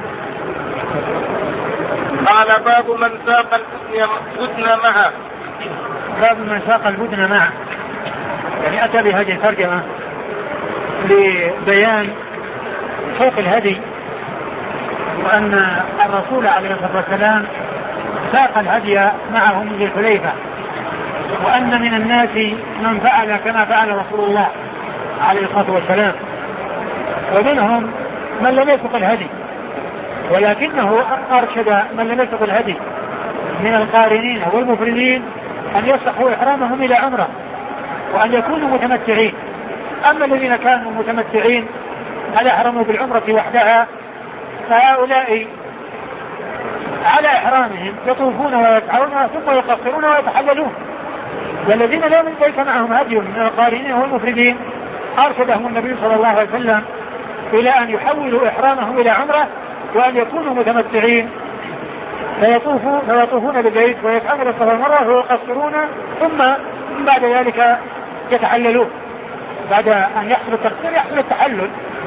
قال: باب من ساق البدن معه. باب من ساق البدن معه، يعني أتى بهذه الترجمة لبيان سوق الهدي، وأن الرسول عليه الصلاة والسلام ساق الهدي معه من ذي الحليفة، وأن من الناس من فعل كما فعل رسول الله عليه الصلاة والسلام، ومنهم من لم يسق الهدي، ولكنه أرشد من لم يسق الهدي من القارنين والمفردين أن يصحوا إحرامهم إلى عمرة وأن يكونوا متمتعين. أما الذين كانوا متمتعين هل أحرموا بالعمرة وحدها، فهؤلاء على إحرامهم يطوفون ويسعون ثم يقصرون ويتحللون. والذين ليس معهم هدي من القارنين والمفردين أرشدهم النبي صلى الله عليه وسلم إلى أن يحولوا إحرامهم إلى عمرة وأن يكونوا متمتعين، فيطوفوا فيطوفون بالبيت ويسعون الصفا والمروة ويقصرون، ثم بعد ذلك يتحللون. بعد أن يحصل التقصير يحصل التحلل.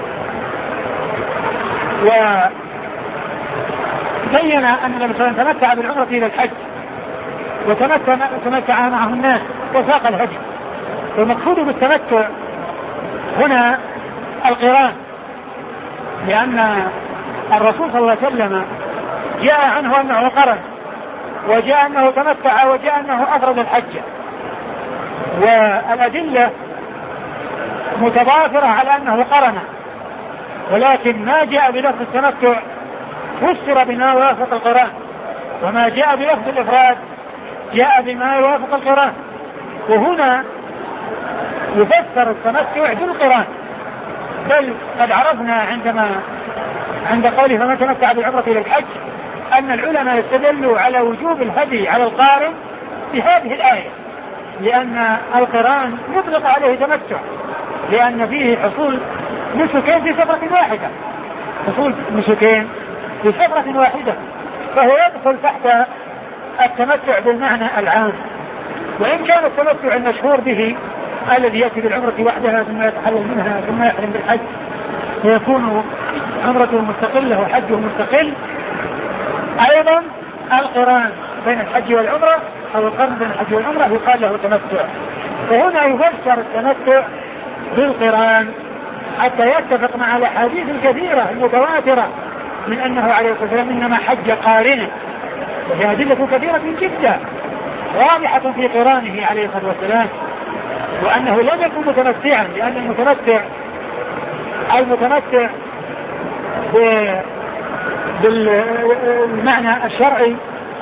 وبين أن النبي صلى الله عليه وسلم تمتع بالعمرة إلى الحج وتمتع معه الناس وساق الهدي. والمقصود بالتمتع هنا القران، لأن الرسول صلى الله عليه وسلم جاء عنه أنه قرن، وجاء أنه تمتع، وجاء أنه أفرد الحج، والأدلة متضافرة على أنه قرن، ولكن ما جاء بلفظ التمتع فسر بما يوافق القران، وما جاء بلفظ الإفراد جاء بما يوافق القران. وهنا يفسر التمتع بالقران، بل قد عرفنا عندما عند قوله فمن تمتع بالعمرة إلى الحج أن العلماء يستدلوا على وجوب الهدي على القارن بهذه الآية، لأن القران يطلق عليه تمتع، لأن فيه حصول نسكين في سفرة واحدة، حصول نسكين في سفرة واحدة، فهو يدخل تحت التمتع بالمعنى العام. وإن كان التمتع المشهور به الذي يأتي بالعمرة وحدها ثم يتحلل منها ثم يحرم بالحج فيكون عمرته مستقلة وحجه مستقل، أيضا القران بين الحج والعمرة أو القرن بين الحج والعمرة يقال له تمتع. وهنا يفسر التمتع بالقران حتى يتفق مع الأحاديث الكثيرة المتواترة من أنه عليه الصلاة والسلام إنما حج قارنا، وهي أدلة كثيرة جدا واضحة في قرانه عليه الصلاة والسلام، وأنه لم يكن متمتعا، لأن المتمتع المتمتع بالمعنى الشرعي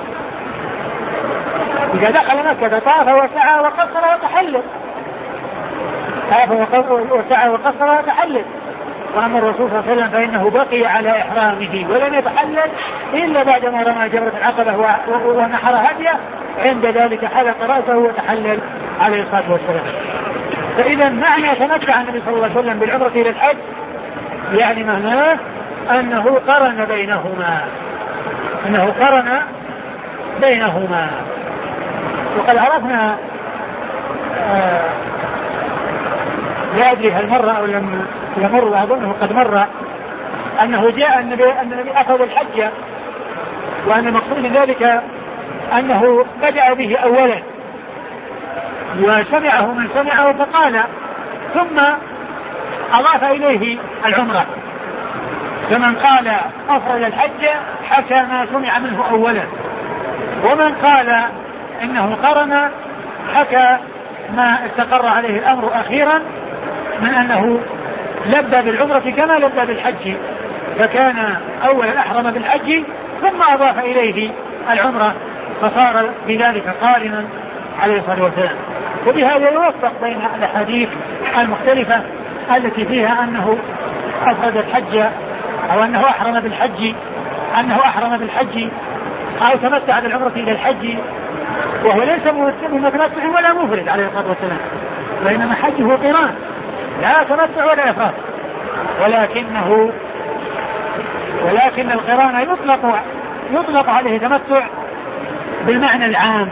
إذا دخل مكة طاف وسعى وقصر وتحلل، طاف وسعى وقصر وتحلل. وأما الرسول صلى الله عليه وسلم فإنه بقي على إحرامه ولم يتحلل إلا بعدما رمى جمرة العقبة ونحر هديه، عند ذلك حلق رأسه وتحلل عليه الصلاة والسلام. فإذا معنى تمتع النبي صلى الله عليه وسلم بالعمرة إلى الحج يعني معناه أنه قرن بينهما أنه قرن بينهما وقد عرفنا آه لا أدري هل مر أو لم يمر وأظنه قد مر أنه جاء النبي أن النبي أخذ الحج وأن مقصود ذلك أنه بدأ به أولا وسمعه من سمعه فقال ثم أضاف إليه العمرة فمن قال أفرد الحج حكى ما سمع منه أولا ومن قال إنه قرن حكى ما استقر عليه الأمر أخيرا من أنه لبى بالعمرة كما لبى بالحج فكان أولا أحرم بالحج ثم أضاف إليه العمرة فصار بذلك قارنا عليه الصلاة والسلام. وبهذا يوفق بين الأحاديث المختلفة التي فيها أنه أفرد الحج أو أنه أحرم بالحج أنه أحرم بالحج أو تمتع بالعمرة إلى الحج وهو ليس متمتع ولا مفرد عليه الصلاة والسلام وإنما حجه قران لا تمتع ولا إفراد ولكنه ولكن القران يطلق يطلق عليه تمتع بالمعنى العام.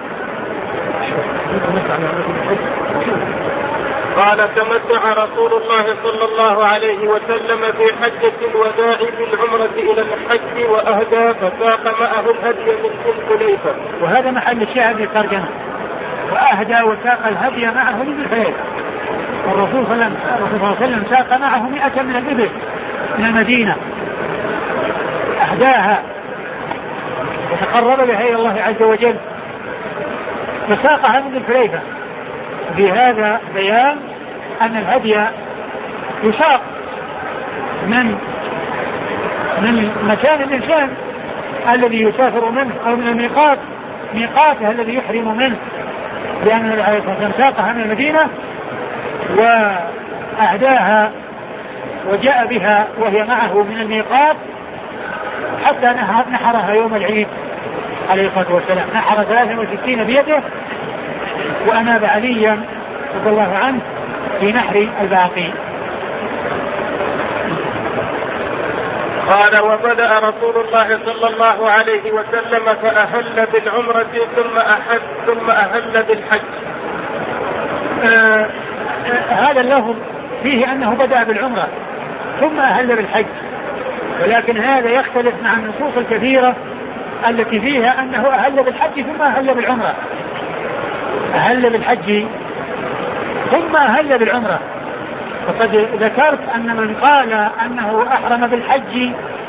قال تمتع رسول الله صلى الله عليه وسلم في حجة الوداع بالعمرة إلى الحج وأهدى فساق معه الهدي من ذي الحليفة. وهذا محل الشاهد للترجمة وأهدى وساق الهدي معه من ذي الحليفة. الرسول صلى الله عليه وسلم ساق معه مئة من الإبل من المدينة أهداها وتقرب بها إلى الله عز وجل فساقها من ذي الحليفة. بهذا بيان أن الهدي يساق من من مكان الإنسان الذي يسافر منه أو من الميقات ميقاته الذي يحرم منه لأن النبي عليه الصلاة والسلام ساقها من المدينة وأهداها وجاء بها وهي معه من الميقات حتى نحرها يوم العيد عليه الصلاة والسلام. نحر ثلاثة وستين بيده وأناب عليا رضي الله عنه في نحر الباقي. قال وبدأ رسول الله صلى الله عليه وسلم فأهل بالعمرة ثم أحل ثم أهل بالحج. آه هذا اللفظ فيه أنه بدأ بالعمرة ثم أهل بالحج ولكن هذا يختلف مع النصوص الكثيرة التي فيها أنه أهل بالحج ثم أهل بالعمرة. أهل بالحج ثم أهل بالعمرة وقد ذكرت أن من قال أنه أحرم بالحج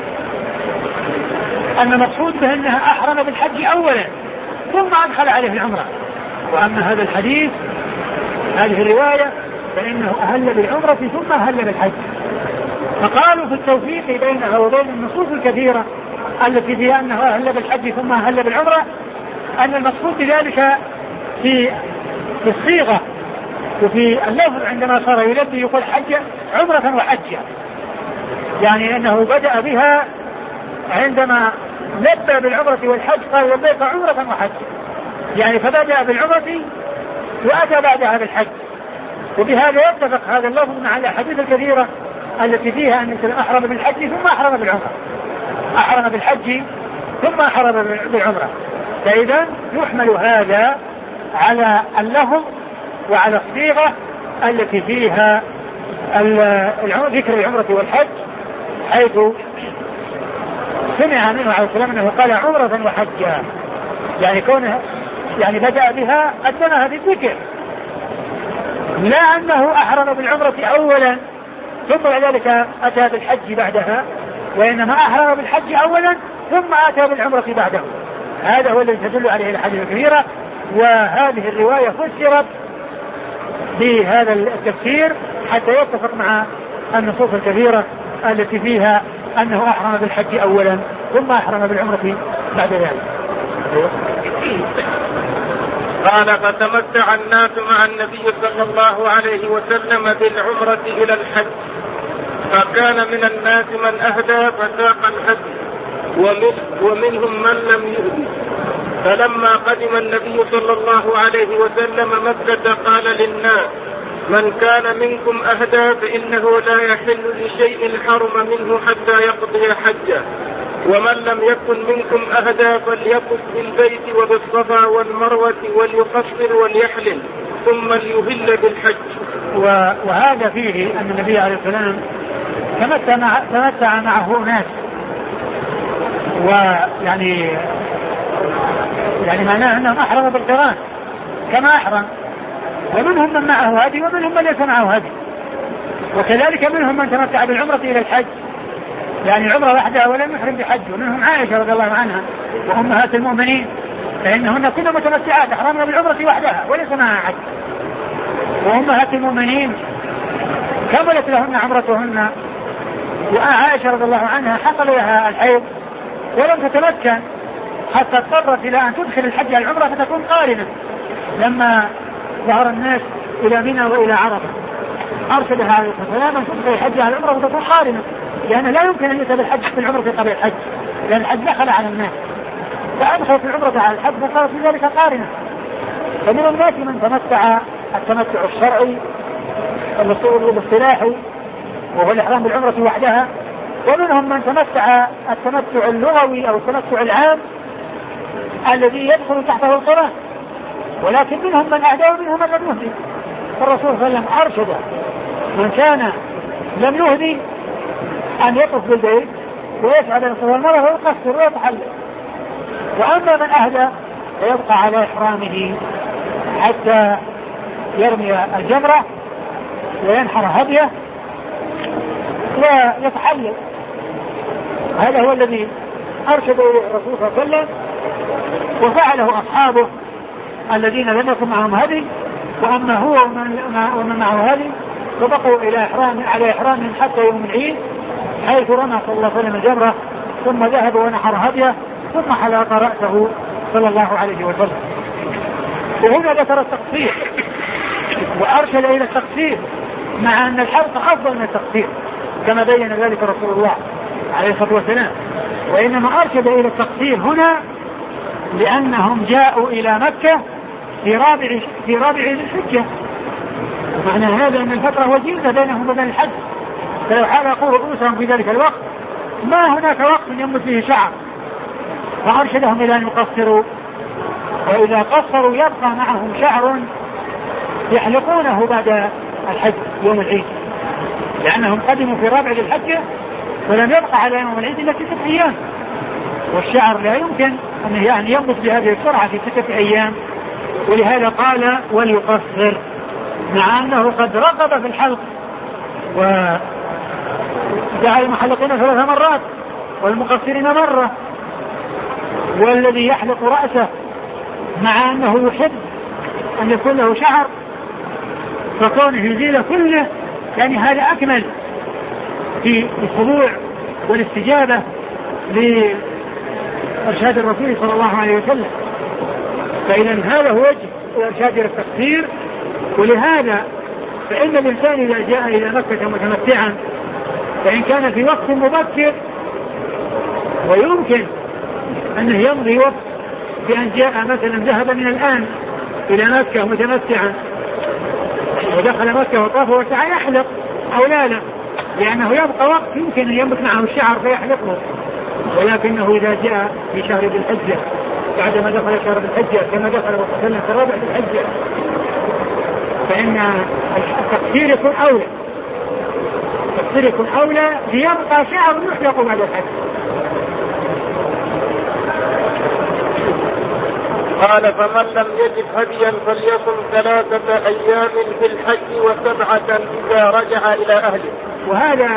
أن مقصود به أنه أحرم بالحج أولا ثم أدخل عليه العمرة. وأما هذا الحديث هذه الرواية فإنه أهل بالعمرة ثم أهل بالحج. فقالوا في التوفيق بينها وبين النصوص الكثيرة التي فيها أنه أهل بالحج ثم أهل بالعمرة أن المقصود بذلك في في الصيغة وفي اللفظ عندما صار يلبي يقول حج عمرة وحجة يعني أنه بدأ بها عندما لبى بالعمرة والحج قال لبيك عمرة وحجة يعني فبدأ بالعمرة وأتى بعدها بالحج. وبهذا يتفق هذا اللفظ مع الأحاديث الكثيرة التي فيها أن أحرم بالحج ثم أحرم بالعمرة أحرم بالحج ثم أحرم بالعمرة. فإذا يحمل هذا على اللفظ وعلى الصيغة التي فيها ذكر العمرة والحج حيث سمع منه عليه السلام أنه قال عمرة وحجة يعني كونه يعني بدأ بها قدمها بالذكر لا أنه أحرم بالعمرة أولا ثم بعد ذلك أتى بالحج بعدها وإنما أحرم بالحج أولا ثم أتى بالعمرة بعده. هذا هو الذي تدل عليه الأحاديث الكثيرة وهذه الرواية فسرت بهذا التفسير حتى يتفق مع النصوص الكثيرة التي فيها أنه أحرم بالحج أولا ثم أحرم بالعمرة بعد ذلك. قال فتمتع الناس مع النبي صلى الله عليه وسلم بالعمرة إلى الحج فكان من الناس من أهدى فساق الهدي ومن ومنهم من لم يهدي فلما قدم النبي صلى الله عليه وسلم مكة قال للناس: من كان منكم أهدى فإنه لا يحل لشيء حرم منه حتى يقضي حجه، ومن لم يكن منكم أهدى فليطف بالبيت وبالصفا والمروة وليقصر وليحلل ثم ليهل بالحج. وهذا فيه أن النبي عليه السلام تمتع معه ناس، ويعني يعني معناه أنهم أحرموا بالقران كما أحرم، ومنهم من معه هدي ومنهم من ليس معه هدي، وكذلك منهم من تمتع بالعمرة إلى الحج، يعني عمرة واحدة ولم يحرم بحج. ومنهم عائشة رضي الله عنها وأمهات المؤمنين، فإنهن كن متمتعات أحرمنا بالعمرة وحدها وليس معها حج، وأمهات المؤمنين كملت لهن عمرتهن، وعائشة رضي الله عنها حصل لها الحيض ولم تتمكن حتى اضطرت إلى أن تدخل الحج على العمرة فتكون قارنة. لما ظهر الناس إلى منى وإلى عرفة أرشدها عليه السلام أن تدخل الحج على العمرة وتكون قارنة، لأنه لا يمكن أن يتبع الحج في العمرة قبل الحج، لأن الحج دخل على الناس، فأدخلت العمرة على الحج وصارت في ذلك قارنة. فمن الناس من تمتع التمتع الشرعي الاصطلاحي وهو الإحرام بالعمرة وحدها، ومنهم من تمتع التمتع اللغوي أو التمتع العام الذي يدخل تحته القران، ولكن منهم من أهدى ومنهم من لم يهدي. فالرسول صلى الله عليه وسلم أرشد من كان لم يهدي أن يطف بالبيت ويسعى إلى الصفا والمروة ويقصر ويتحلل، وأما من أهدى فيبقى على إحرامه حتى يرمي الجمرة وينحر هديه ويتحلل. هذا هو الذي أرشد الرسول صلى الله عليه وسلم، وفعله أصحابه الذين لم يكن معهم هدي، وأما هو ومن معه هدي فبقوا إلى إحرام على إحرام حتى يوم العيد، حيث رمى صلى الله عليه وسلم الجمرة ثم ذهب ونحر هديه ثم حلق رأسه صلى الله عليه وسلم. وهنا ذكر التقصير وأرشد إلى التقصير، مع أن الحلق أفضل من التقصير كما بين ذلك رسول الله عليه الصلاة والسلام، وإنما أرشد إلى التقصير هنا لأنهم جاءوا إلى مكة في رابع في رابع الحجة، معنى هذا أن الفترة وجيزة بينهم وبين الحج، فلو حلقوا رؤوسهم في ذلك الوقت ما هناك وقت ينبت فيه شعر، فأرشدهم إلى أن يقصروا، وإذا قصروا يبقى معهم شعر يحلقونه بعد الحج يوم العيد، لأنهم قدموا في رابع الحجة ولم يبقى على يوم العيد إلا ستة أيام، والشعر لا يمكن أن يعني ينبت بهذه السرعة في ستة أيام، ولهذا قال وليقصر، مع أنه قد رغب في الحلق ودعا المحلقين ثلاث مرات والمقصرين مرة، والذي يحلق رأسه مع أنه يحب أن يكون له شعر فكونه يزيل كله، يعني هذا أكمل في الخضوع والاستجابة لإرشاد الرسول صلى الله عليه وسلم. فإذا هذا هو وجه الإرشاد إلى التقصير. ولهذا فإن الإنسان إذا جاء إلى مكة متمتعا فإن كان في وقت مبكر ويمكن أنه يمضي وقت بأن جاء مثلا ذهب من الآن إلى مكة متمتعا ودخل مكة وطاف وسعى يحلق أو لا لا، لأنه يبقى وقت يمكن أن ينبت معه الشعر فيحلقه، ولكنه إذا جاء في شهر ذي الحجة بعدما دخل شهر ذي الحجة كما دخل وسلم في رابع ذي الحجة فإن التقصير يكون أولى، التقصير يكون أولى ليبقى شعر يحلق بعد الحج. قال فمن لم يجد هديا فليصم ثلاثة أيام في الحج وسبعة إذا رجع إلى أهله. وهذا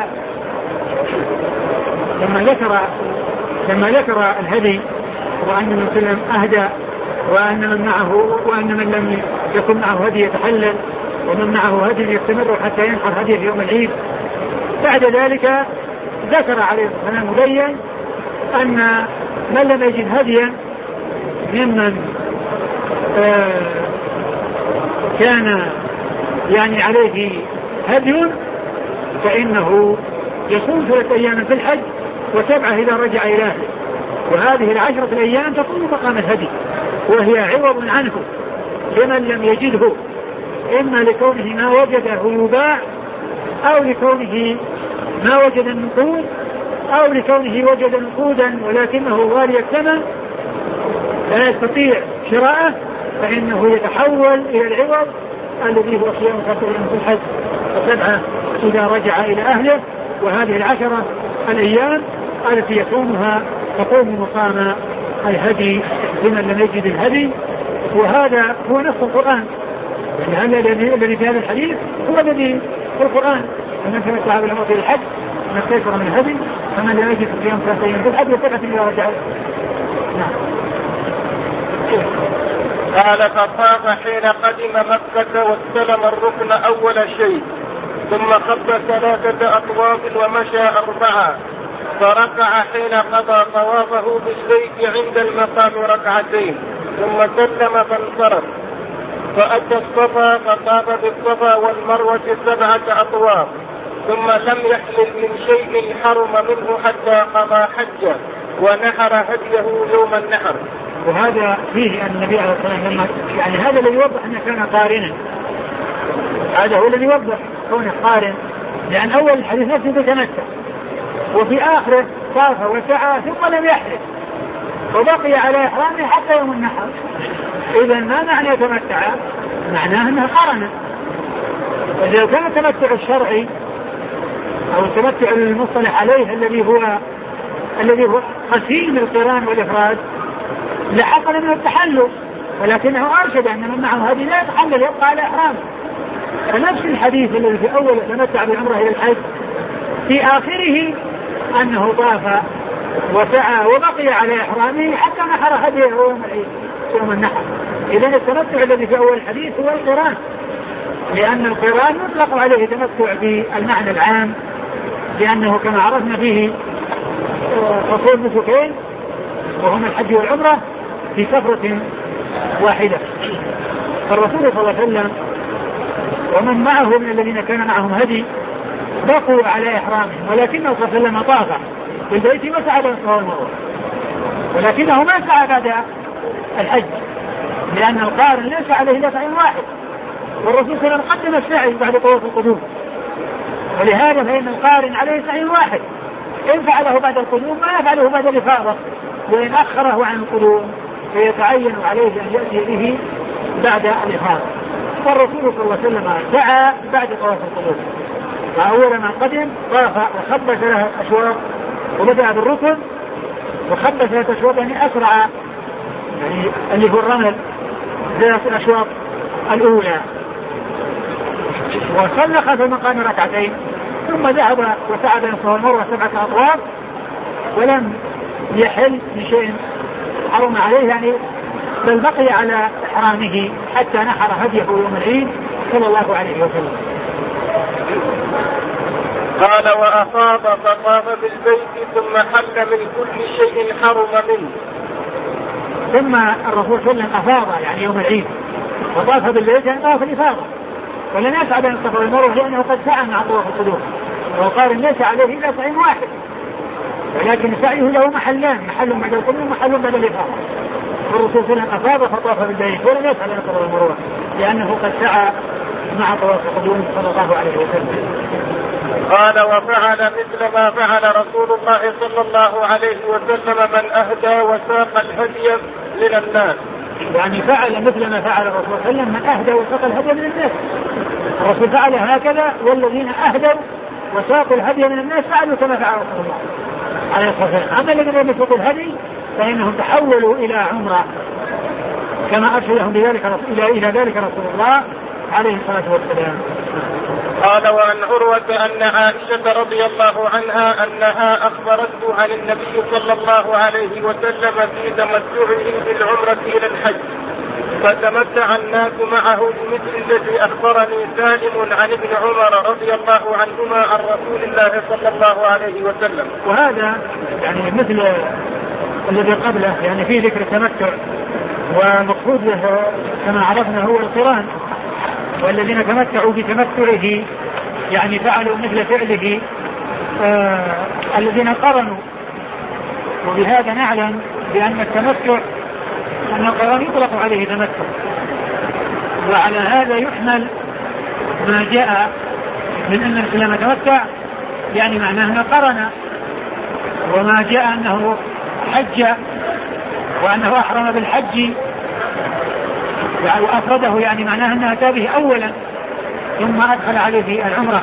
لما ذكر لما ذكر الهدي وأن من سلم أهدى وأن من معه وأن من لم يكن معه هدي يتحلل ومن معه هدي يستمر حتى ينحر هديه في يوم العيد، بعد ذلك ذكر عليه الصلاة والسلام مبين أن من لم يجد هديا ممن آه كان يعني عليه هدي فإنه يصوم ثلاثة أيام في الحج وسبعة إذا رجع إلى أهله، وهذه العشرة الأيام تكون مقام الهدي وهي عوض عنه لمن لم يجده، إما لكونه ما وجده يباع، أو لكونه ما وجد النقود، أو لكونه وجد نقودا ولكنه غالي الثمن لا يستطيع شراءه، فإنه يتحول إلى العوض الذي هو صيام ثلاثة أيام في الحج وسبعة إذا رجع إلى أهله. وهذه العشرة الأيام التي يصومها تقوم مقام الهدي لمن لم يجد الهدي. وهذا هو نص القرآن، يعني هذا الذي في هذا الحديث هو الذي في القرآن: فمن تمتع بالعمرة إلى الحج ما استيسر من الهدي فمن لم يجد صيام ثلاثة أيام في الحج وسبعة إذا رجع. نعم. قال: فطاف حين قدم مكة واستلم الركن أول شيء، ثم خط ثلاثة أطواف ومشى أربعة، فركع حين قضى طوافه بالبيت عند المقام ركعتين، ثم سلم فانصرف، فأتى الصفا فطاف بالصفا والمروة سبعة أطواف، ثم لم يحمل من شيء حرم منه حتى قضى حجه ونحر هديه يوم النحر. وهذا فيه أن النبي عليه الصلاة والسلام يعني هذا الذي يوضح أنه كان قارنا، هذا هو الذي يوضح كونه قارن، لأن أول الحديث نفسه تتمتع، وفي آخره طاف وسعى ثم لم يحرم وبقي على إحرامه حتى يوم النحر. إذا ما معنى تمتع؟ معناه أنه قارن. إذا كان التمتع الشرعي أو التمتع المصطلح عليه الذي هو الذي هو قسيم القران والإفراد لحصل منه التحلل، ولكنه أرشد أن من معه هذه لا يتحلل يبقى على إحرامه. فنفس الحديث الذي في أول تمتع بالعمرة إلى الحج في آخره أنه طاف وسعى وبقي على إحرامه حتى نحر هديه يوم العيد يوم النحر. إذا التمتع الذي في أول الحديث هو القران، لأن القران يطلق عليه تمتع بالمعنى العام، لأنه كما عرفنا فيه فصول نسكين وهما الحج والعمرة في سفرة واحدة. فالرسول صلى الله عليه وسلم ومن معه من الذين كان معهم هدي بقوا على إحرامهم، ولكنه صلى الله عليه وسلم طاف بالبيت وسعى بين الصفا والمروة، ولكنه ما سعى بعد الحج، لأن القارن ليس عليه إلا سعي واحد، والرسول صلى الله عليه وسلم قدم السعي بعد طواف القدوم، ولهذا فإن القارن عليه سعي واحد، إن فعله بعد القدوم ما يفعله بعد الإفاضة، وإن أخره عن القدوم فيتعين عليه أن يأتي به بعد الإفاضة. فالرسول صلى الله عليه وسلم سعى بعد طواف القدوم، فأول ما قدم طاف وخبى ثلاث أشواط وبدأ بالركن وخبى ثلاث أشواط، يعني أسرع، يعني اللي هو الرمل ثلاث الأشواط الأولى، وصلى خلف المقام ركعتين، ثم ذهب وسعى بين الصفا والمروة سبعة أطواف ولم يحل بشيء حرم عليه، يعني بل بقي على إحرامه حتى نحر هديه يوم العيد صلى الله عليه وسلم. قال: وأفاض فطاف بالبيت ثم حل من كل شيء حرم منه. ثم الرسول صلى الله عليه وسلم أفاض يعني يوم العيد وطاف بالبيت، يعني طاف الإفاضة، ولم يسعى بين الصفا والمروة لأنه قد سعى مع طواف القدوم، وقال ليس عليه إلا سعي واحد، ولكن سعيه له محلان، محل بعد القدوم ومحل بعد الإفاضة. والرسول صلى الله عليه وسلم أفاض فطاف بالبيت ولم يسعى بين الصفا والمروة لأنه قد سعى مع طواف القدوم صلى الله عليه وسلم. قال: وفعل مثل ما فعل رسول الله صلى الله عليه وسلم من أهدى وساق الهدي من الناس. يعني فعل مثل ما فعل الرسول صلى الله عليه وسلم من أهدى وساق الهدي من الناس. الرسول فعل هكذا، والذين أهدوا وساقوا الهدي من الناس فعلوا كما فعل رسول الله عليه الصلاة والسلام. أما الذين لم يسوقوا الهدي فإنهم تحولوا إلى عمرة كما أرشدهم بذلك إلى إلى ذلك رسول الله عليه الصلاة والسلام. قال: وعن عروة أن عائشة رضي الله عنها أنها أخبرته عن النبي صلى الله عليه وسلم في تمتعه بالعمرة إلى الحج، فتمتع الناس معه بمثل الذي أخبرني سالم عن ابن عمر رضي الله عنهما عن رسول الله صلى الله عليه وسلم. وهذا يعني مثل الذي قبله، يعني فيه ذكر التمتع، والمقصود له كما عرفنا هو القران، والذين تمتعوا بتمتعه يعني فعلوا مثل فعله آه الذين قرنوا. وبهذا نعلم بأن التمتع أن القران يطلق عليه تمتع. وعلى هذا يحمل ما جاء من أن الإسلام تمتع، يعني معناه أنه قرن، وما جاء أنه حج وأنه أحرم بالحج وأفرده، يعني معناه أنه أتى به أولا ثم أدخل عليه العمرة.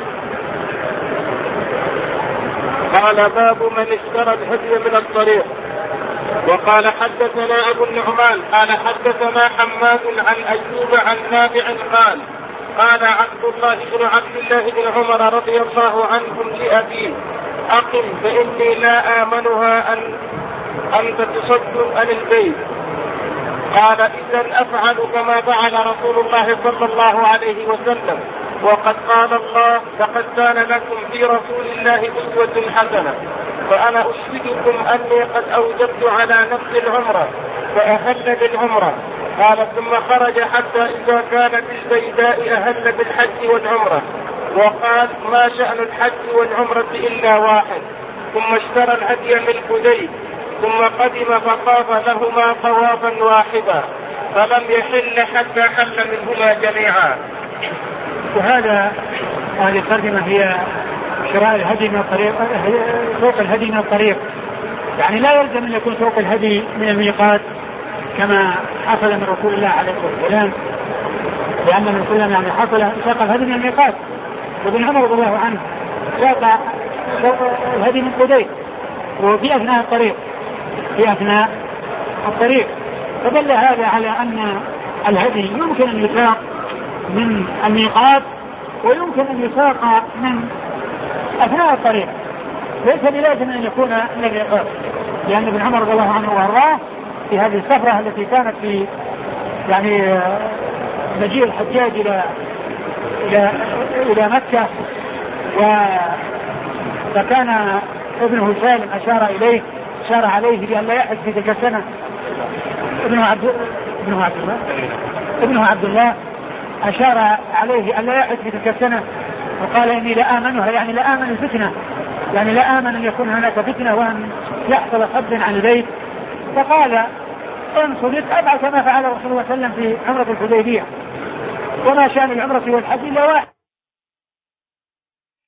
قال باب من اشترى الهدي من الطريق. وقال حدثنا أبو النعمان قال حدثنا حماد عن أيوب عن نافع قال قال عبد الله بن عبد الله بن عمر رضي الله عنهم لأبيه أقم فإني لا آمنها أن أنت تصد عن البيت. قال إذن أفعل كما فعل رسول الله صلى الله عليه وسلم، وقد قال الله لقد كان لكم في رسول الله أسوة حسنة. فأنا أشهدكم أني قد أوجبت على نفس العمرة فأهل بالعمرة. قال ثم خرج حتى إذا كان بالبيداء أهل بالحج والعمرة، وقال ما شأن الحج والعمرة إلا واحد. ثم اشترى الهدي من حديد ثم قدم فطاف لهما طوافا واحدا فلم يحل حتى حل منهما جميعا. وهذا هذه الترجمة هي شراء الهدي من الطريق، سوق الهدي من الطريق، يعني لا يلزم أن يكون سوق الهدي من الميقات كما حصل من رسول الله عليه الصلاة والسلام، لأن رسول الله يعني حصل ساق الهدي من الميقات، وابن عمر رضي الله عنه ساق الهدي من حديد وفي أثناء الطريق في أثناء الطريق فدل هذا على أن الهدي يمكن أن يساق من الميقات ويمكن أن يساق من أثناء الطريق، ليس بلازم أن يكون من الميقات، لأن ابن عمر رضي الله عنه وارضاه في هذه السفرة التي كانت في يعني مجيء الحجاج إلى إلى إلى مكة، فكان ابنه سالم أشار إليه أشار عليه بأن لا يحج في تلك السنة. ابنه عبد ابنه عبد الله ابنه عبد الله أشار عليه أن لا يحج في تلك السنة، وقال إني لا آمنها، يعني لا آمن الفتنة، يعني لا آمن أن يكون هناك فتنة وأن يحصل صد عن البيت. فقال إن صدقت أفعل كما فعل رسول الله صلى الله عليه وسلم في عمرة الحديبية، وما شأن العمرة والحج إلا واحد.